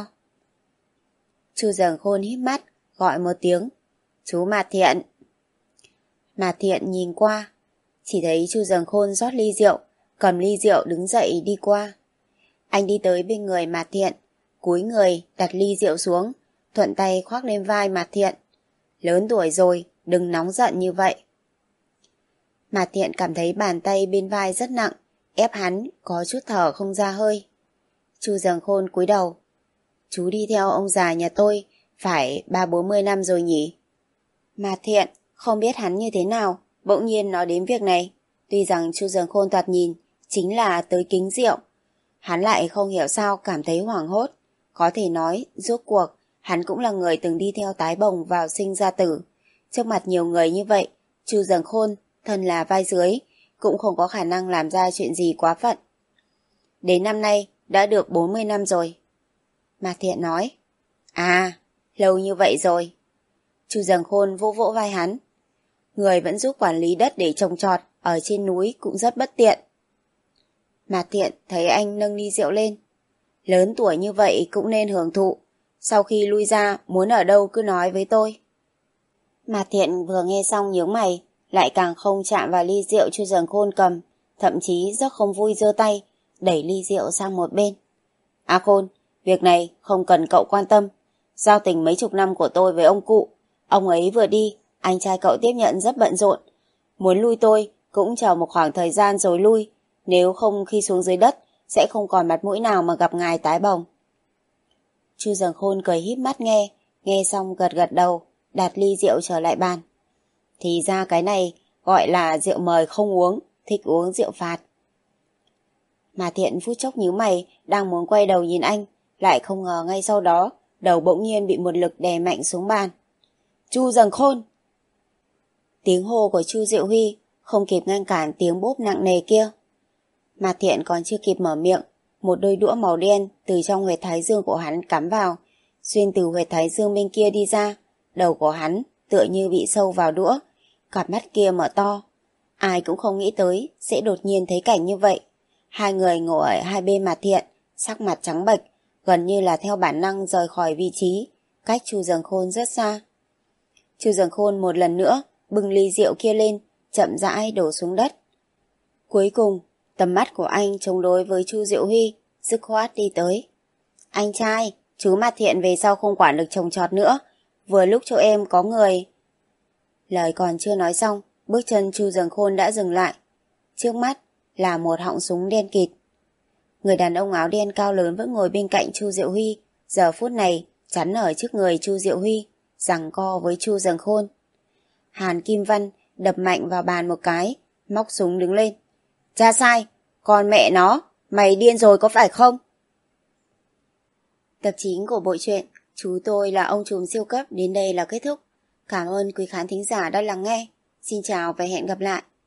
Speaker 1: Chu Dần Khôn híp mắt, gọi một tiếng. Chú Mạt Thiện. Mạt Thiện nhìn qua, chỉ thấy Chu Dần Khôn rót ly rượu, cầm ly rượu đứng dậy đi qua. Anh đi tới bên người Mạt Thiện, cúi người đặt ly rượu xuống, thuận tay khoác lên vai Mạt Thiện. Lớn tuổi rồi, đừng nóng giận như vậy. Mạt Thiện cảm thấy bàn tay bên vai rất nặng, ép hắn có chút thở không ra hơi. Chu Dần Khôn cúi đầu. Chú đi theo ông già nhà tôi phải ba bốn mươi năm rồi nhỉ? Mạt Thiện không biết hắn như thế nào, bỗng nhiên nói đến việc này. Tuy rằng Chu Dần Khôn thoạt nhìn chính là tới kính rượu, hắn lại không hiểu sao cảm thấy hoảng hốt. Có thể nói, rốt cuộc, hắn cũng là người từng đi theo Tái Bồng vào sinh ra tử. Trước mặt nhiều người như vậy, Chu Dần Khôn, thân là vai dưới, cũng không có khả năng làm ra chuyện gì quá phận. Đến năm nay, đã được bốn mươi năm rồi. Mạt Thiện nói, à, lâu như vậy rồi. Chu Dần Khôn vỗ vỗ vai hắn. Người vẫn giúp quản lý đất để trồng trọt ở trên núi cũng rất bất tiện. Mạt Thiện thấy anh nâng ly rượu lên. Lớn tuổi như vậy cũng nên hưởng thụ. Sau khi lui ra muốn ở đâu cứ nói với tôi. Mạt Thiện vừa nghe xong nhướng mày, lại càng không chạm vào ly rượu Chu Dần Khôn cầm, thậm chí rất không vui giơ tay, đẩy ly rượu sang một bên. A Khôn, việc này không cần cậu quan tâm. Giao tình mấy chục năm của tôi với ông cụ, ông ấy vừa đi, anh trai cậu tiếp nhận rất bận rộn. Muốn lui tôi cũng chờ một khoảng thời gian rồi lui, nếu không khi xuống dưới đất sẽ không còn mặt mũi nào mà gặp ngài Tái Bồng. Chu Dần Khôn cười híp mắt nghe, nghe xong gật gật đầu, đặt ly rượu trở lại bàn. Thì ra cái này gọi là rượu mời không uống, thích uống rượu phạt. Mà Thiện phút chốc nhíu mày, đang muốn quay đầu nhìn anh, lại không ngờ ngay sau đó, đầu bỗng nhiên bị một lực đè mạnh xuống bàn. Chu Dần Khôn! Tiếng hô của Chu Diệu Huy không kịp ngăn cản tiếng bốp nặng nề kia. Mà Thiện còn chưa kịp mở miệng, một đôi đũa màu đen từ trong huyệt thái dương của hắn cắm vào, xuyên từ huyệt thái dương bên kia đi ra. Đầu của hắn tựa như bị sâu vào đũa, cặp mắt kia mở to. Ai cũng không nghĩ tới sẽ đột nhiên thấy cảnh như vậy. Hai người ngồi ở hai bên Mạt Thiện, sắc mặt trắng bệch, gần như là theo bản năng rời khỏi vị trí, cách Chu Dần Khôn rất xa. Chu Dần Khôn một lần nữa bưng ly rượu kia lên, chậm rãi đổ xuống đất. Cuối cùng, tầm mắt của anh chống đối với Chu Diệu Huy, dứt khoát đi tới. Anh trai, chú Mạt Thiện về sau không quản được trồng trọt nữa, vừa lúc chỗ em có người. Lời còn chưa nói xong, bước chân Chu Dần Khôn đã dừng lại. Trước mắt là một họng súng đen kịt. Người đàn ông áo đen cao lớn vẫn ngồi bên cạnh Chu Diệu Huy, giờ phút này chắn ở trước người Chu Diệu Huy, giằng co với Chu Dần Khôn. Hàn Kim Văn đập mạnh vào bàn một cái, móc súng đứng lên. Cha sai, còn mẹ nó, mày điên rồi có phải không? Tập chín của bộ truyện Chú Tôi Là Ông Trùm Siêu Cấp đến đây là kết thúc. Cảm ơn quý khán thính giả đã lắng nghe. Xin chào và hẹn gặp lại.